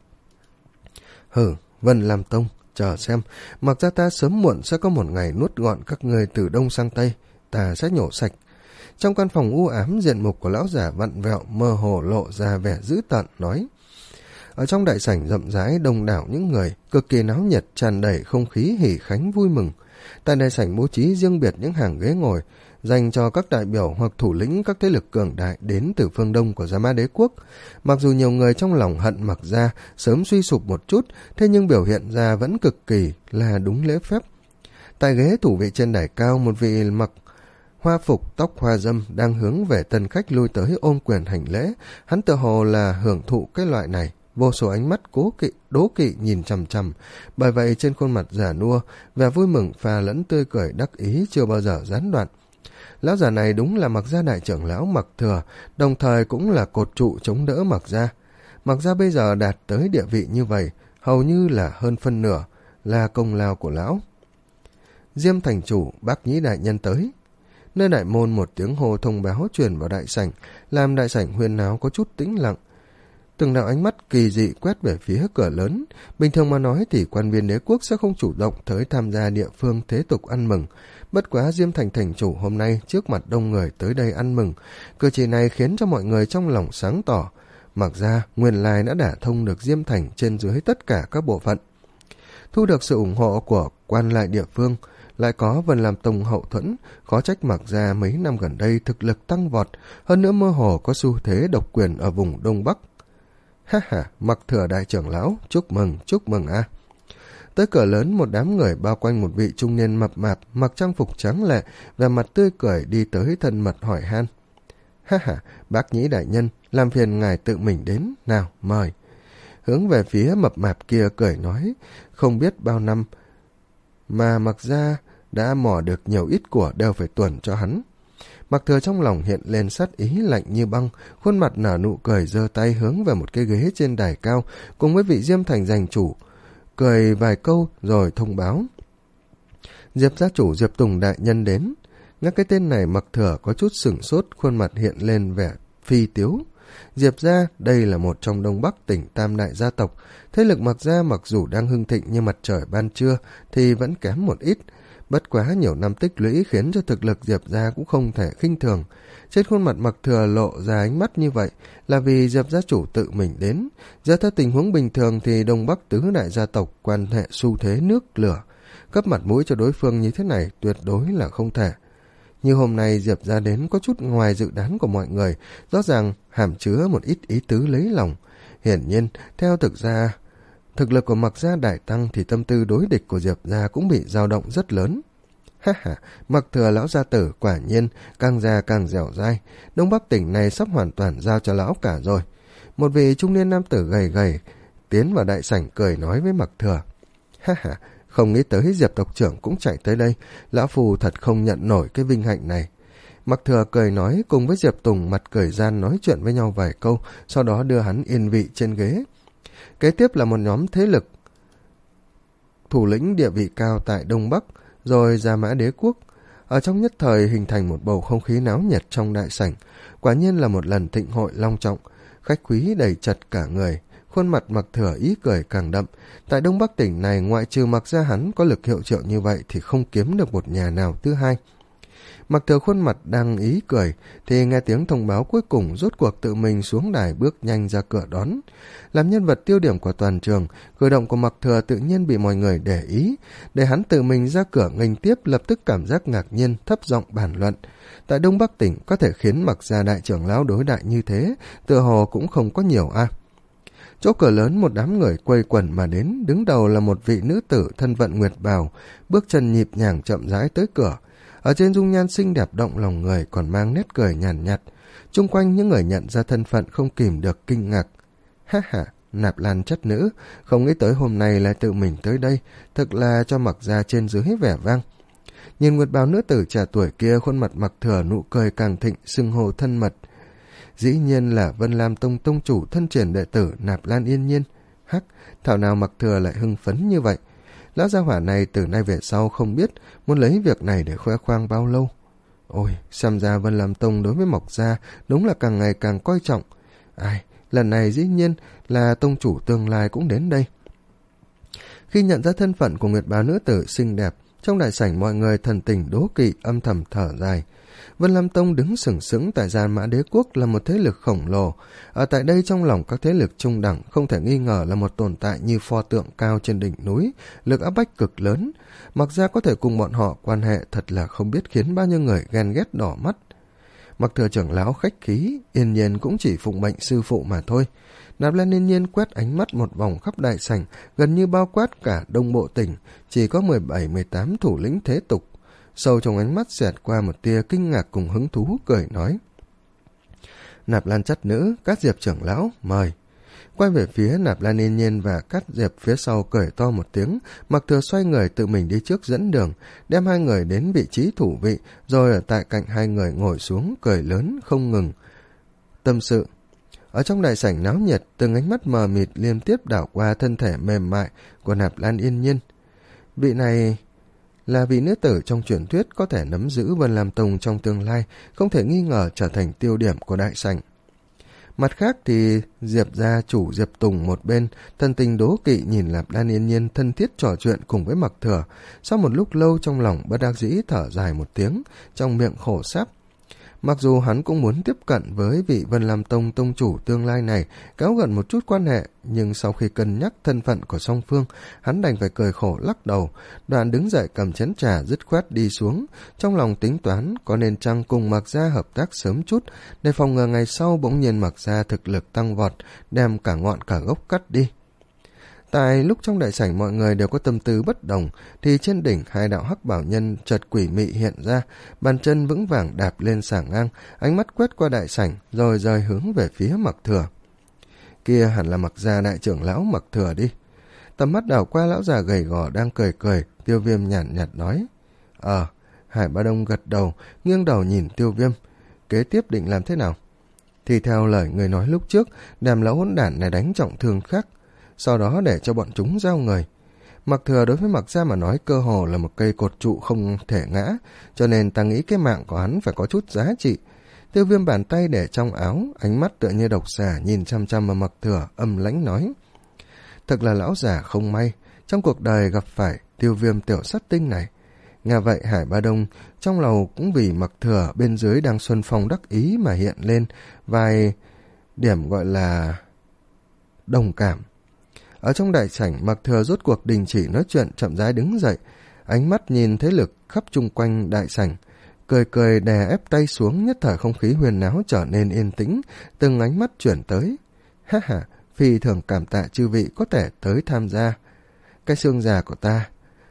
Hừ, Vân Lam Tông, chờ xem, Mặc ra ta sớm muộn sẽ có một ngày nuốt gọn các người từ đông sang tây, ta sẽ nhổ sạch. Trong căn phòng u ám, diện mục của lão giả vặn vẹo mơ hồ lộ ra vẻ dữ tợn nói. Ở trong đại sảnh rộng rãi đông đảo những người, cực kỳ náo nhiệt, tràn đầy không khí hỉ khánh vui mừng. Tại đại sảnh bố trí riêng biệt những hàng ghế ngồi dành cho các đại biểu hoặc thủ lĩnh các thế lực cường đại đến từ phương đông của Gia Mã Đế quốc. Mặc dù nhiều người trong lòng hận Mặc gia sớm suy sụp một chút, thế nhưng biểu hiện ra vẫn cực kỳ là đúng lễ phép. Tại ghế thủ vị trên đài cao, một vị mặc hoa phục tóc hoa dâm đang hướng về tân khách lui tới ôm quyền hành lễ. Hắn tự hồ là hưởng thụ cái loại này. Vô số ánh mắt cố kỵ, đố kỵ nhìn chằm chằm, bởi vậy trên khuôn mặt già nua, vẻ vui mừng pha lẫn tươi cười đắc ý chưa bao giờ gián đoạn. Lão già này đúng là Mặc gia đại trưởng lão Mặc Thừa, đồng thời cũng là cột trụ chống đỡ Mặc gia. Mặc gia bây giờ đạt tới địa vị như vậy, hầu như là hơn phân nửa, là công lao của lão. Diêm thành chủ, Bác Nhĩ đại nhân tới. Nơi đại môn một tiếng hô thông báo truyền vào đại sảnh, làm đại sảnh huyên náo có chút tĩnh lặng. Từng đạo ánh mắt kỳ dị quét về phía cửa lớn. Bình thường mà nói thì quan viên đế quốc sẽ không chủ động tới tham gia địa phương thế tục ăn mừng. Bất quá Diêm thành thành chủ hôm nay trước mặt đông người tới đây ăn mừng. Cử chỉ này khiến cho mọi người trong lòng sáng tỏ. Mặc ra nguyên lai đã đả thông được Diêm thành trên dưới tất cả các bộ phận. Thu được sự ủng hộ của quan lại địa phương, lại có Vân Lam Tông hậu thuẫn, khó trách Mặc ra mấy năm gần đây thực lực tăng vọt, hơn nữa mơ hồ có xu thế độc quyền ở vùng Đông Bắc. Ha ha, Mặc Thừa đại trưởng lão, chúc mừng, chúc mừng a. À. Tới cửa lớn, một đám người bao quanh một vị trung niên mập mạp, mặc trang phục trắng lệ, và mặt tươi cười đi tới thân mật hỏi han. Ha ha, Bác Nhĩ đại nhân, làm phiền ngài tự mình đến, nào, mời. Hướng về phía mập mạp kia cười nói, không biết bao năm mà Mặc gia đã mò được nhiều ít của đều phải tuần cho hắn. Mặc Thừa trong lòng hiện lên sát ý lạnh như băng, khuôn mặt nở nụ cười, giơ tay hướng về một cái ghế trên đài cao, cùng với vị Diêm thành giành chủ, cười vài câu rồi thông báo. Diệp gia chủ Diệp Tùng đại nhân đến. Nghe cái tên này, Mặc Thừa có chút sửng sốt, khuôn mặt hiện lên vẻ phi tiếu. Diệp gia đây là một trong Đông Bắc tỉnh tam đại gia tộc, thế lực Mặc gia mặc dù đang hưng thịnh như mặt trời ban trưa thì vẫn kém một ít. Bất quá nhiều năm tích lũy khiến cho thực lực Diệp gia cũng không thể khinh thường. Trên khuôn mặt Mặc Thừa lộ ra ánh mắt như vậy là vì Diệp gia chủ tự mình đến. Giờ theo tình huống bình thường thì Đông Bắc tứ đại gia tộc quan hệ xu thế nước lửa, cấp mặt mũi cho đối phương như thế này tuyệt đối là không thể. Như hôm nay Diệp gia đến có chút ngoài dự đoán của mọi người, rõ ràng hàm chứa một ít ý tứ lấy lòng. Hiển nhiên, theo thực ra thực lực của Mặc gia đại tăng thì tâm tư đối địch của Diệp gia cũng bị dao động rất lớn. Ha ha, Mặc Thừa lão gia tử quả nhiên càng già càng dẻo dai, Đông Bắc tỉnh này sắp hoàn toàn giao cho lão cả rồi. Một vị trung niên nam tử gầy gầy tiến vào đại sảnh cười nói với Mặc Thừa. Ha ha, không nghĩ tới Diệp tộc trưởng cũng chạy tới đây, lão phù thật không nhận nổi cái vinh hạnh này. Mặc Thừa cười nói, cùng với Diệp Tùng mặt cười gian nói chuyện với nhau vài câu, sau đó đưa hắn yên vị trên ghế. Kế tiếp là một nhóm thế lực thủ lĩnh địa vị cao tại Đông Bắc, rồi Gia Mã Đế quốc. Ở trong nhất thời hình thành một bầu không khí náo nhiệt trong đại sảnh, quả nhiên là một lần thịnh hội long trọng, khách quý đầy chật cả người, khuôn mặt Mặc Thừa ý cười càng đậm. Tại Đông Bắc tỉnh này, ngoại trừ Mặc gia hắn có lực hiệu triệu như vậy thì không kiếm được một nhà nào thứ hai. Mặc Thừa khuôn mặt đang ý cười thì nghe tiếng thông báo cuối cùng, rốt cuộc tự mình xuống đài bước nhanh ra cửa đón. Làm nhân vật tiêu điểm của toàn trường, cử động của Mặc Thừa tự nhiên bị mọi người để ý. Để hắn tự mình ra cửa nghênh tiếp, lập tức cảm giác ngạc nhiên, thấp giọng bàn luận. Tại Đông Bắc tỉnh có thể khiến Mặc gia đại trưởng lão đối đại như thế, tựa hồ cũng không có nhiều a. À. Chỗ cửa lớn một đám người quây quần mà đến, đứng đầu là một vị nữ tử thân vận nguyệt bào, bước chân nhịp nhàng chậm rãi tới cửa. Ở trên dung nhan xinh đẹp động lòng người còn mang nét cười nhàn nhạt, nhạt. Chung quanh những người nhận ra thân phận không kìm được kinh ngạc. Ha ha, Nạp Lan chất nữ, không nghĩ tới hôm nay lại tự mình tới đây, thật là cho Mặc gia trên dưới vẻ vang. Nhìn nguyệt bào nữ tử trẻ tuổi kia, khuôn mặt Mặc Thừa nụ cười càng thịnh, xưng hô thân mật. Dĩ nhiên là Vân Lam Tông tông chủ thân truyền đệ tử Nạp Lan Yên Nhiên. Hắc, thảo nào Mặc Thừa lại hưng phấn như vậy. Lão gia hỏa này từ nay về sau không biết muốn lấy việc này để khoe khoang bao lâu. Ôi, xem ra Vân Lam Tông đối với Mộc gia đúng là càng ngày càng coi trọng. Ai, lần này dĩ nhiên là tông chủ tương lai cũng đến đây. Khi nhận ra thân phận của nguyệt bào nữ tử xinh đẹp, trong đại sảnh mọi người thần tình đố kỵ, âm thầm thở dài. Vân Lam Tông đứng sừng sững tại Gian Mã Đế Quốc là một thế lực khổng lồ. Ở tại đây trong lòng các thế lực trung đẳng không thể nghi ngờ là một tồn tại như pho tượng cao trên đỉnh núi, lực áp bách cực lớn. Mặc ra có thể cùng bọn họ quan hệ thật là không biết khiến bao nhiêu người ghen ghét đỏ mắt. Mặc Thừa trưởng lão khách khí, Yên Nhiên cũng chỉ phụng mệnh sư phụ mà thôi. Nạp Lan Yên Nhiên quét ánh mắt một vòng khắp đại sảnh, gần như bao quát cả Đông Bộ tỉnh, chỉ có mười bảy mười tám thủ lĩnh thế tục. Sâu trong ánh mắt xẹt qua một tia kinh ngạc cùng hứng thú, cười nói. Nạp Lan chất nữ, Cát Diệp trưởng lão, mời. Quay về phía Nạp Lan Yên Nhiên và Cát Diệp phía sau cười to một tiếng, Mặc Thừa xoay người tự mình đi trước dẫn đường, đem hai người đến vị trí thủ vị, rồi ở tại cạnh hai người ngồi xuống, cười lớn không ngừng. Tâm sự. Ở trong đại sảnh náo nhiệt, từng ánh mắt mờ mịt liên tiếp đảo qua thân thể mềm mại của Nạp Lan Yên Nhiên. Vị này là vị nữ tử trong truyền thuyết có thể nắm giữ Vân Lam Tông trong tương lai, không thể nghi ngờ trở thành tiêu điểm của đại sảnh. Mặt khác thì Diệp gia chủ Diệp Tùng một bên, thân tình đố kỵ nhìn Nạp Lan Yên Nhiên thân thiết trò chuyện cùng với Mặc Thừa. Sau một lúc lâu trong lòng bất đắc dĩ thở dài một tiếng, trong miệng khổ sáp. Mặc dù hắn cũng muốn tiếp cận với vị Vân Lam Tông tông chủ tương lai này, kéo gần một chút quan hệ, nhưng sau khi cân nhắc thân phận của song phương, hắn đành phải cười khổ lắc đầu. Đoạn đứng dậy cầm chén trà dứt khoát đi xuống, trong lòng tính toán có nên chăng cùng Mặc gia hợp tác sớm chút, để phòng ngừa ngày sau bỗng nhiên Mặc gia thực lực tăng vọt, đem cả ngọn cả gốc cắt đi. Tại lúc trong đại sảnh mọi người đều có tâm tư bất đồng, thì trên đỉnh hai đạo hắc bảo nhân chợt quỷ mị hiện ra, bàn chân vững vàng đạp lên sảng ngang, ánh mắt quét qua đại sảnh rồi rời hướng về phía Mặc Thừa. Kia hẳn là Mặc gia đại trưởng lão Mặc Thừa đi. Tầm mắt đảo qua lão già gầy gò đang cười cười, Tiêu Viêm nhàn nhạt nói. Ờ, Hải Ba Đông gật đầu, nghiêng đầu nhìn Tiêu Viêm. Kế tiếp định làm thế nào? Thì theo lời người nói lúc trước, đàm lão hỗn đản này đánh trọng thương khác, sau đó để cho bọn chúng giao người. Mặc Thừa đối với Mặc gia mà nói cơ hồ là một cây cột trụ không thể ngã, cho nên ta nghĩ cái mạng của hắn phải có chút giá trị. Tiêu Viêm bàn tay để trong áo, ánh mắt tựa như độc xà nhìn chăm chăm vào Mặc Thừa, âm lãnh nói. Thật là lão già không may, trong cuộc đời gặp phải Tiêu Viêm tiểu sát tinh này. Nghe vậy Hải Ba Đông trong lòng cũng vì Mặc Thừa bên dưới đang xuân phong đắc ý mà hiện lên vài điểm gọi là đồng cảm. Ở trong đại sảnh, Mặc Thừa rốt cuộc đình chỉ nói chuyện, chậm rãi đứng dậy, ánh mắt nhìn thế lực khắp chung quanh đại sảnh, cười cười đè ép tay xuống, nhất thời không khí huyền náo trở nên yên tĩnh, từng ánh mắt chuyển tới. Ha ha, phi thường cảm tạ chư vị có thể tới tham gia. Cái xương già của ta.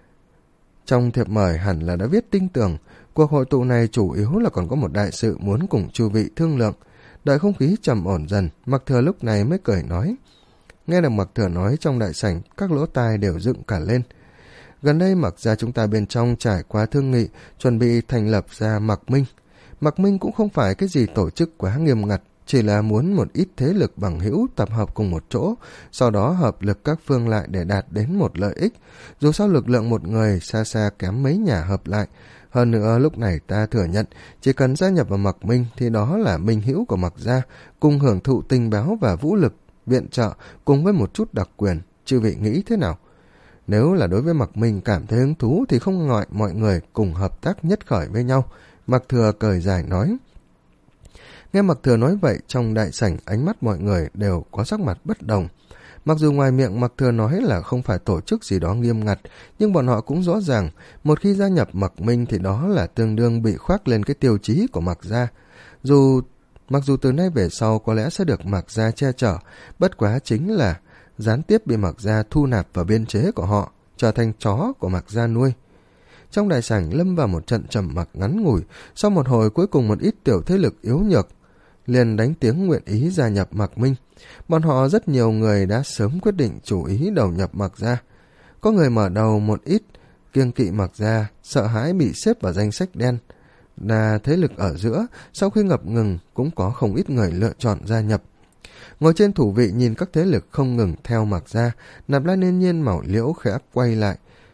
Trong thiệp mời hẳn là đã viết tinh tường, cuộc hội tụ này chủ yếu là còn có một đại sự muốn cùng chư vị thương lượng. Đợi không khí trầm ổn dần, Mặc Thừa lúc này mới cười nói. Nghe được Mặc Thừa nói, trong đại sảnh các lỗ tai đều dựng cả lên. Gần đây Mặc gia chúng ta bên trong trải qua thương nghị, chuẩn bị thành lập ra Mặc Minh. Mặc Minh cũng không phải cái gì tổ chức quá nghiêm ngặt, chỉ là muốn một ít thế lực bằng hữu tập hợp cùng một chỗ, sau đó hợp lực các phương lại để đạt đến một lợi ích. Dù sao lực lượng một người xa xa kém mấy nhà hợp lại. Hơn nữa lúc này ta thừa nhận, chỉ cần gia nhập vào Mặc Minh thì đó là minh hữu của Mặc gia, cùng hưởng thụ tình báo và vũ lực viện trợ cùng với một chút đặc quyền, chư vị nghĩ thế nào? Nếu là đối với Mạc Minh cảm thấy hứng thú thì không ngại mọi người cùng hợp tác nhất khởi với nhau. Mạc Thừa cười dài nói. Nghe Mạc Thừa nói vậy, trong đại sảnh ánh mắt mọi người đều có sắc mặt bất đồng. Mặc dù ngoài miệng Mạc Thừa nói là không phải tổ chức gì đó nghiêm ngặt, nhưng bọn họ cũng rõ ràng, một khi gia nhập Mạc Minh thì đó là tương đương bị khoác lên cái tiêu chí của Mạc gia. Dù mặc dù từ nay về sau có lẽ sẽ được Mạc gia che chở, bất quá chính là gián tiếp bị Mạc gia thu nạp vào biên chế của họ, trở thành chó của Mạc gia nuôi. Trong đại sảnh lâm vào một trận trầm mặc ngắn ngủi, sau một hồi cuối cùng một ít tiểu thế lực yếu nhược liền đánh tiếng nguyện ý gia nhập Mạc Minh. Bọn họ rất nhiều người đã sớm quyết định chủ ý đầu nhập Mạc gia. Có người mở đầu một ít kiêng kỵ Mạc gia, sợ hãi bị xếp vào danh sách đen. Là thế lực ở giữa, sau khi ngập ngừng cũng có không ít người lựa chọn gia nhập. Ngồi trên thủ vị nhìn các thế lực không ngừng theo Mạc gia, Nạp Lan Yên Nhiên màu liễu khẽ quay lại,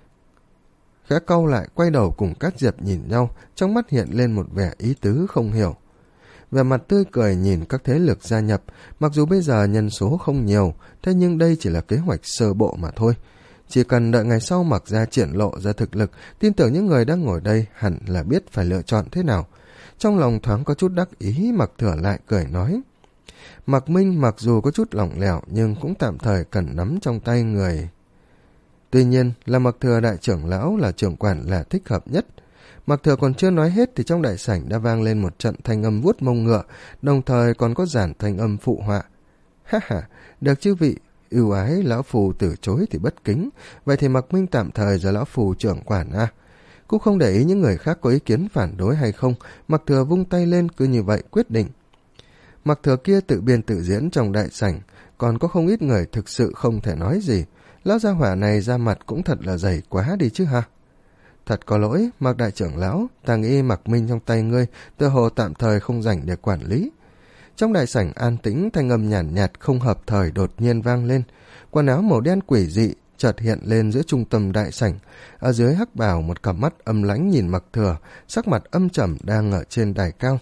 khẽ cau lại quay đầu cùng Cát Diệp nhìn nhau, trong mắt hiện lên một vẻ ý tứ không hiểu. Vẻ mặt tươi cười nhìn các thế lực gia nhập, mặc dù bây giờ nhân số không nhiều, thế nhưng đây chỉ là kế hoạch sơ bộ mà thôi. Chỉ cần đợi ngày sau Mạc gia triển lộ ra thực lực, tin tưởng những người đang ngồi đây hẳn là biết phải lựa chọn thế nào. Trong lòng thoáng có chút đắc ý, Mạc Thừa lại cười nói. Mạc Minh mặc dù có chút lỏng lẻo nhưng cũng tạm thời cần nắm trong tay người. Tuy nhiên là Mạc Thừa đại trưởng lão là trưởng quản là thích hợp nhất. Mạc Thừa còn chưa nói hết thì trong đại sảnh đã vang lên một trận thanh âm vuốt mông ngựa, đồng thời còn có giản thanh âm phụ họa. Ha ha, được chư vị ưu ái, lão phù từ chối thì bất kính, vậy thì Mạc Minh tạm thời giờ lão phù trưởng quản a. À. Cũng không để ý những người khác có ý kiến phản đối hay không, Mạc Thừa vung tay lên cứ như vậy quyết định. Mạc Thừa kia tự biên tự diễn trong đại sảnh, còn có không ít người thực sự không thể nói gì. Lão gia hỏa này ra mặt cũng thật là dày quá đi chứ ha. Thật có lỗi, Mạc đại trưởng lão, ta nghĩ Mạc Minh trong tay ngươi, tựa hồ tạm thời không rảnh để quản lý. Trong đại sảnh an tĩnh, thanh âm nhàn nhạt, nhạt không hợp thời đột nhiên vang lên. Quần áo màu đen quỷ dị chợt hiện lên giữa trung tâm đại sảnh. Ở dưới hắc bào một cặp mắt âm lãnh nhìn Mạc Thừa, sắc mặt âm trầm đang ở trên đài cao.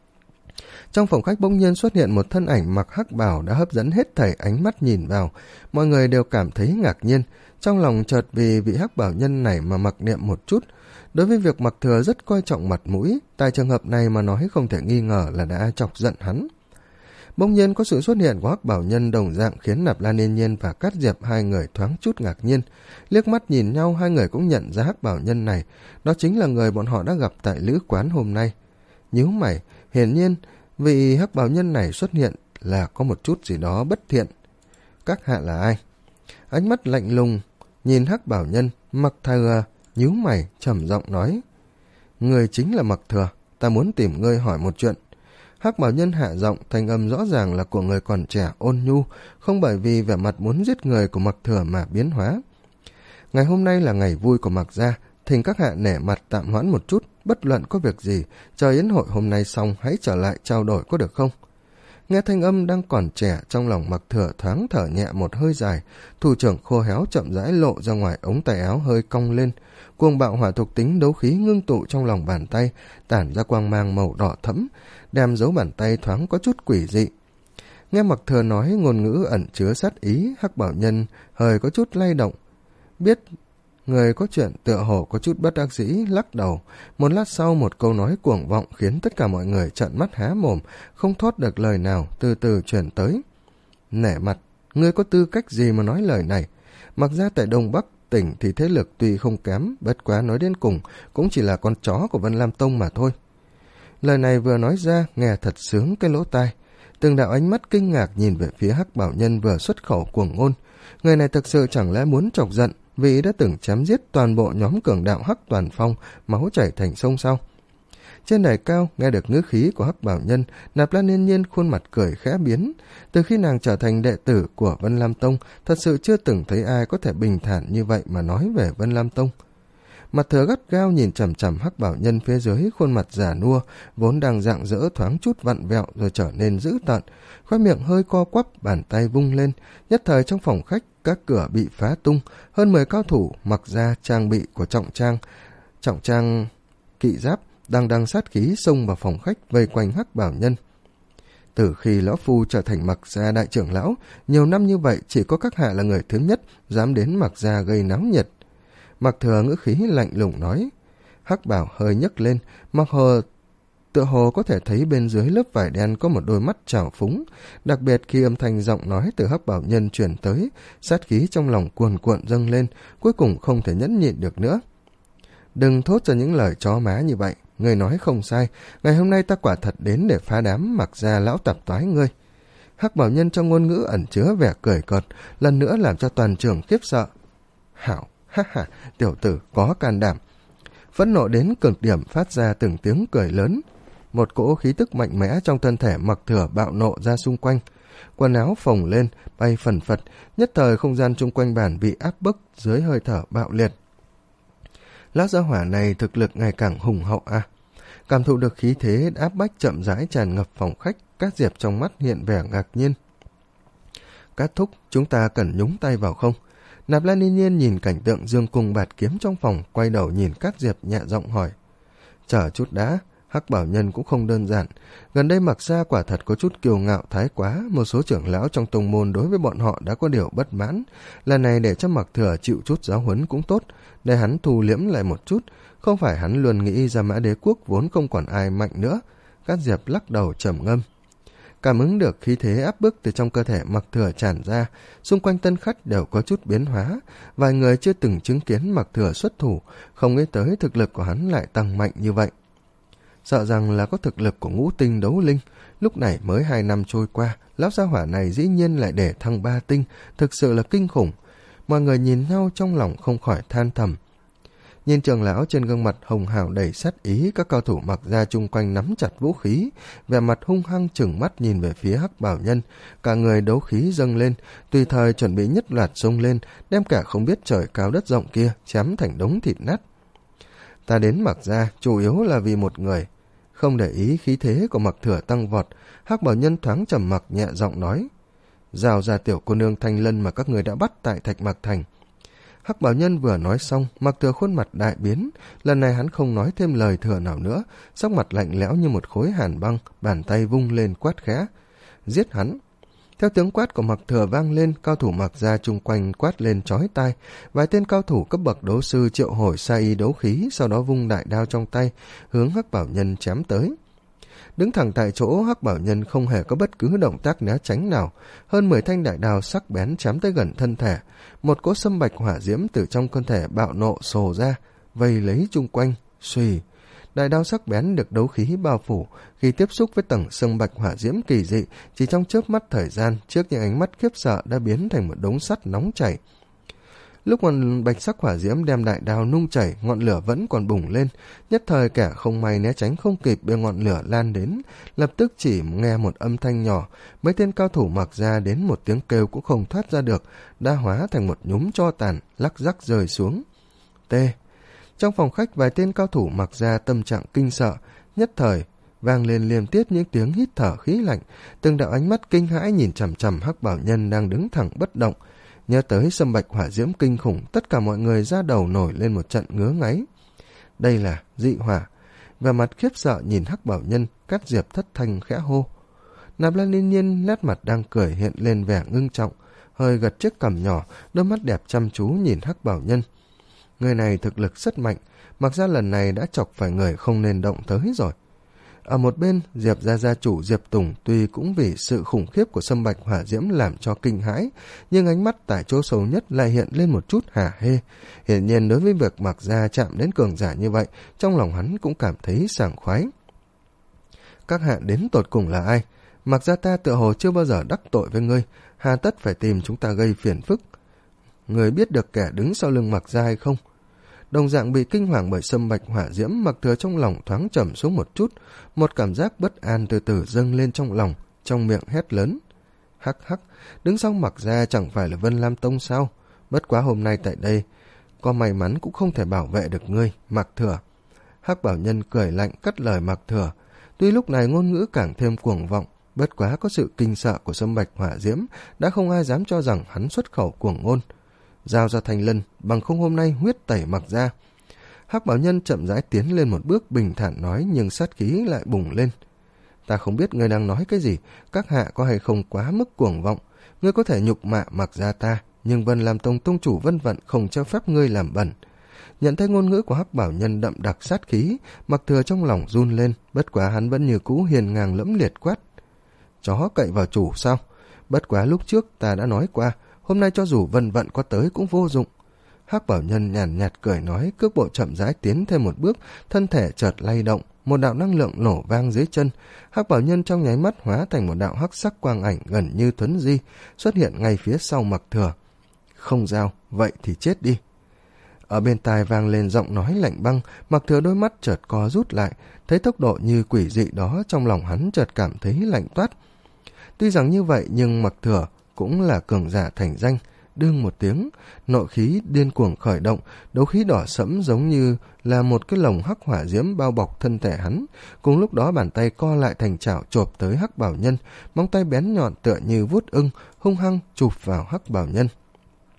Trong phòng khách bỗng nhiên xuất hiện một thân ảnh mặc hắc bào đã hấp dẫn hết thảy ánh mắt nhìn vào. Mọi người đều cảm thấy ngạc nhiên, trong lòng chợt vì vị hắc bào nhân này mà mặc niệm một chút. Đối với việc Mạc Thừa rất coi trọng mặt mũi, tại trường hợp này mà nói không thể nghi ngờ là đã chọc giận hắn. Bỗng nhiên có sự xuất hiện của hắc bảo nhân đồng dạng khiến Nạp Lan Yên Nhiên và Cát Diệp hai người thoáng chút ngạc nhiên. Liếc mắt nhìn nhau, hai người cũng nhận ra hắc bảo nhân này, đó chính là người bọn họ đã gặp tại lữ quán hôm nay. Nhíu mày, hiển nhiên vị hắc bảo nhân này xuất hiện là có một chút gì đó bất thiện. Các hạ là ai? Ánh mắt lạnh lùng nhìn hắc bảo nhân, Mạc Thừa nhíu mày trầm giọng nói. Người chính là Mạc Thừa, ta muốn tìm ngươi hỏi một chuyện. Hắc bảo nhân hạ giọng, thanh âm rõ ràng là của người còn trẻ ôn nhu, không bởi vì vẻ mặt muốn giết người của Mạc Thừa mà biến hóa. Ngày hôm nay là ngày vui của Mạc gia, thỉnh các hạ nể mặt tạm hoãn một chút, bất luận có việc gì, chờ yến hội hôm nay xong hãy trở lại trao đổi có được không? Nghe thanh âm đang còn trẻ, trong lòng Mạc Thừa thoáng thở nhẹ một hơi dài, thủ trưởng khô héo chậm rãi lộ ra ngoài ống tay áo hơi cong lên, cuồng bạo hỏa thuộc tính đấu khí ngưng tụ trong lòng bàn tay, tản ra quang mang màu đỏ thẫm, đem dấu bàn tay thoáng có chút quỷ dị. Nghe Mạc Thừa nói ngôn ngữ ẩn chứa sát ý, hắc bảo nhân hơi có chút lay động, biết người có chuyện tựa hồ có chút bất đắc dĩ, lắc đầu. Một lát sau một câu nói cuồng vọng khiến tất cả mọi người trợn mắt há mồm, không thốt được lời nào, từ từ truyền tới. Nể mặt, ngươi có tư cách gì mà nói lời này? Mặc ra tại Đông Bắc tỉnh thì thế lực tuy không kém, bất quá nói đến cùng cũng chỉ là con chó của Vân Lam Tông mà thôi. Lời này vừa nói ra nghe thật sướng cái lỗ tai. Từng đạo ánh mắt kinh ngạc nhìn về phía hắc bảo nhân vừa xuất khẩu cuồng ngôn. Người này thực sự chẳng lẽ muốn chọc giận vì đã từng chém giết toàn bộ nhóm cường đạo Hắc Toàn Phong, máu chảy thành sông sao? Trên đài cao nghe được ngữ khí của hắc bảo nhân, Nạp Lan Yên Nhiên khuôn mặt cười khẽ biến. Từ khi nàng trở thành đệ tử của Vân Lam Tông, thật sự chưa từng thấy ai có thể bình thản như vậy mà nói về Vân Lam Tông. Mặt Thừa gắt gao nhìn chằm chằm hắc bảo nhân phía dưới, khuôn mặt già nua vốn đang rạng rỡ thoáng chút vặn vẹo rồi trở nên dữ tợn, khóe miệng hơi co quắp, bàn tay vung lên, nhất thời trong phòng khách các cửa bị phá tung, hơn mười cao thủ mặc ra trang bị của trọng trang trọng trang kỵ giáp đang đang sát khí xông vào phòng khách vây quanh hắc bảo nhân. Từ khi lão phu trở thành Mặc Gia đại trưởng lão, nhiều năm như vậy chỉ có các hạ là người thứ nhất dám đến Mặc Gia gây náo nhiệt. Mặc Thừa ngữ khí lạnh lùng nói. Hắc Bảo hơi nhấc lên, Mặc Hồ tựa hồ có thể thấy bên dưới lớp vải đen có một đôi mắt trào phúng, đặc biệt khi âm thanh giọng nói từ Hắc Bảo Nhân truyền tới, sát khí trong lòng cuồn cuộn dâng lên, cuối cùng không thể nhẫn nhịn được nữa. Đừng thốt ra những lời chó má như vậy, người nói không sai, ngày hôm nay ta quả thật đến để phá đám Mặc Gia lão tạp toái ngươi. Hắc Bảo Nhân trong ngôn ngữ ẩn chứa vẻ cười cợt, lần nữa làm cho toàn trường khiếp sợ. Hảo, ha ha, tiểu tử có can đảm. Phẫn nộ đến cực điểm phát ra từng tiếng cười lớn. Một cỗ khí tức mạnh mẽ trong thân thể Mặc Thừa bạo nộ ra xung quanh. Quần áo phồng lên, bay phần phật, nhất thời không gian chung quanh bàn bị áp bức dưới hơi thở bạo liệt. Lão gia hỏa này thực lực ngày càng hùng hậu à. Cảm thụ được khí thế áp bách chậm rãi tràn ngập phòng khách, Cát Diệp trong mắt hiện vẻ ngạc nhiên. Cát thúc, chúng ta cần nhúng tay vào không? Nạp Lan Yên Nhiên nhìn cảnh tượng dương cung bạt kiếm trong phòng, quay đầu nhìn Cát Diệp nhẹ giọng hỏi. Chờ chút đã, Hắc Bảo Nhân cũng không đơn giản. Gần đây Mặc Gia quả thật có chút kiêu ngạo thái quá, một số trưởng lão trong tông môn đối với bọn họ đã có điều bất mãn. Lần này để cho Mặc Thừa chịu chút giáo huấn cũng tốt, để hắn thu liễm lại một chút, không phải hắn luôn nghĩ Gia Mã Đế quốc vốn không còn ai mạnh nữa. Cát Diệp lắc đầu trầm ngâm. Cảm ứng được khí thế áp bức từ trong cơ thể Mặc Thừa tràn ra, xung quanh tân khách đều có chút biến hóa. Vài người chưa từng chứng kiến Mặc Thừa xuất thủ, không nghĩ tới thực lực của hắn lại tăng mạnh như vậy. Sợ rằng là có thực lực của ngũ tinh đấu linh, lúc này mới hai năm trôi qua, lão gia hỏa này dĩ nhiên lại để thăng ba tinh, thực sự là kinh khủng. Mọi người nhìn nhau trong lòng không khỏi than thầm. Nhìn trưởng lão trên gương mặt hồng hào đầy sát ý, các cao thủ Mặc Gia chung quanh nắm chặt vũ khí, vẻ mặt hung hăng chừng mắt nhìn về phía Hắc Bảo Nhân, cả người đấu khí dâng lên, tùy thời chuẩn bị nhất loạt xông lên, đem cả không biết trời cao đất rộng kia chém thành đống thịt nát. Ta đến Mặc Gia chủ yếu là vì một người. Không để ý khí thế của Mặc Thừa tăng vọt, Hắc Bảo Nhân thoáng trầm mặc nhẹ giọng nói. Giao ra tiểu cô nương Thanh Lân mà các người đã bắt tại Thạch Mạc Thành. Hắc Bảo Nhân vừa nói xong, Mặc Thừa khuôn mặt đại biến, lần này hắn không nói thêm lời thừa nào nữa, sắc mặt lạnh lẽo như một khối hàn băng, bàn tay vung lên quát khẽ. Giết hắn! Theo tiếng quát của Mặc Thừa vang lên, cao thủ Mặc Gia chung quanh quát lên chói tai, vài tên cao thủ cấp bậc đấu sư triệu hồi sa y đấu khí, sau đó vung đại đao trong tay, hướng Hắc Bảo Nhân chém tới. Đứng thẳng tại chỗ, Hắc Bảo Nhân không hề có bất cứ động tác né tránh nào, hơn mười thanh đại đao sắc bén chém tới gần thân thể, một cỗ sâm bạch hỏa diễm từ trong cơ thể bạo nộ sồ ra, vây lấy chung quanh, xuy. Đại đao sắc bén được đấu khí bao phủ, khi tiếp xúc với tầng sâm bạch hỏa diễm kỳ dị, chỉ trong chớp mắt thời gian, trước những ánh mắt khiếp sợ đã biến thành một đống sắt nóng chảy. Lúc ngọn bạch sắc hỏa diễm đem đại đao nung chảy, ngọn lửa vẫn còn bùng lên, nhất thời kẻ không may né tránh không kịp bị ngọn lửa lan đến, lập tức chỉ nghe một âm thanh nhỏ, mấy tên cao thủ Mặc Gia đến một tiếng kêu cũng không thoát ra được, đã hóa thành một nhúm tro tàn, lắc rắc rơi xuống. T. Trong phòng khách, vài tên cao thủ Mặc Gia tâm trạng kinh sợ, nhất thời vang lên liên tiếp những tiếng hít thở khí lạnh, từng đạo ánh mắt kinh hãi nhìn chằm chằm Hắc Bảo Nhân đang đứng thẳng bất động. Nhớ tới sâm bạch hỏa diễm kinh khủng, tất cả mọi người ra đầu nổi lên một trận ngứa ngáy. Đây là dị hỏa. Và mặt khiếp sợ nhìn Hắc Bảo Nhân, Cát Diệp thất thanh khẽ hô. Nạp Lan Yên Nhiên nét mặt đang cười hiện lên vẻ ngưng trọng, hơi gật chiếc cằm nhỏ, đôi mắt đẹp chăm chú nhìn Hắc Bảo Nhân. Người này thực lực rất mạnh, mặc ra lần này đã chọc phải người không nên động tới rồi. Ở một bên, Diệp gia gia chủ Diệp Tùng tuy cũng vì sự khủng khiếp của sâm bạch hỏa diễm làm cho kinh hãi, nhưng ánh mắt tại chỗ sâu nhất lại hiện lên một chút hả hê. Hiển nhiên đối với việc Mặc Gia chạm đến cường giả như vậy, trong lòng hắn cũng cảm thấy sảng khoái. Các hạ đến tột cùng là ai? Mặc Gia ta tựa hồ chưa bao giờ đắc tội với ngươi, hà tất phải tìm chúng ta gây phiền phức. Người biết được kẻ đứng sau lưng Mặc Gia hay không? Đồng dạng bị kinh hoàng bởi sâm bạch hỏa diễm, Mặc Thừa trong lòng thoáng trầm xuống một chút, một cảm giác bất an từ từ dâng lên trong lòng, trong miệng hét lớn. Hắc hắc, đứng sau Mặc Gia chẳng phải là Vân Lam Tông sao? Bất quá hôm nay tại đây, có may mắn cũng không thể bảo vệ được ngươi, Mặc Thừa. Hắc Bảo Nhân cười lạnh cắt lời Mặc Thừa, tuy lúc này ngôn ngữ càng thêm cuồng vọng, bất quá có sự kinh sợ của sâm bạch hỏa diễm, đã không ai dám cho rằng hắn xuất khẩu cuồng ngôn. Giao ra Thanh Lân, bằng không hôm nay huyết tẩy Mặc Gia. Hắc Bảo Nhân chậm rãi tiến lên một bước bình thản nói, nhưng sát khí lại bùng lên. ta không biết ngươi đang nói cái gì, các hạ có hay không quá mức cuồng vọng. Ngươi có thể nhục mạ Mặc gia ta, nhưng Vân Lam Tông tông chủ Vân Vận không cho phép ngươi làm bẩn. Nhận thấy ngôn ngữ của Hắc Bảo Nhân đậm đặc sát khí, Mặc Thừa trong lòng run lên, bất quá hắn vẫn như cũ hiền ngang lẫm liệt quát: chó cậy vào chủ sao? Bất quá lúc trước ta đã nói qua, hôm nay cho dù Vân Vận có tới cũng vô dụng. Hắc Bảo Nhân nhàn nhạt cười nói, cước bộ chậm rãi tiến thêm một bước, thân thể chợt lay động, một đạo năng lượng nổ vang dưới chân. Hắc Bảo Nhân trong nháy mắt hóa thành một đạo hắc sắc quang ảnh gần như thuấn di, xuất hiện ngay phía sau Mặc Thừa. Không giao, vậy thì chết đi. Ở bên tai vang lên giọng nói lạnh băng, Mặc Thừa đôi mắt chợt co rút lại, thấy tốc độ như quỷ dị đó, trong lòng hắn chợt cảm thấy lạnh toát. Tuy rằng như vậy nhưng Mặc Thừa cũng là cường giả thành danh. Đương một tiếng, nội khí điên cuồng khởi động, đấu khí đỏ sẫm giống như là một cái lồng hắc hỏa diễm bao bọc thân thể hắn. Cùng lúc đó bàn tay co lại thành chảo chộp tới Hắc Bảo Nhân, móng tay bén nhọn tựa như vuốt ưng, hung hăng chụp vào Hắc Bảo Nhân.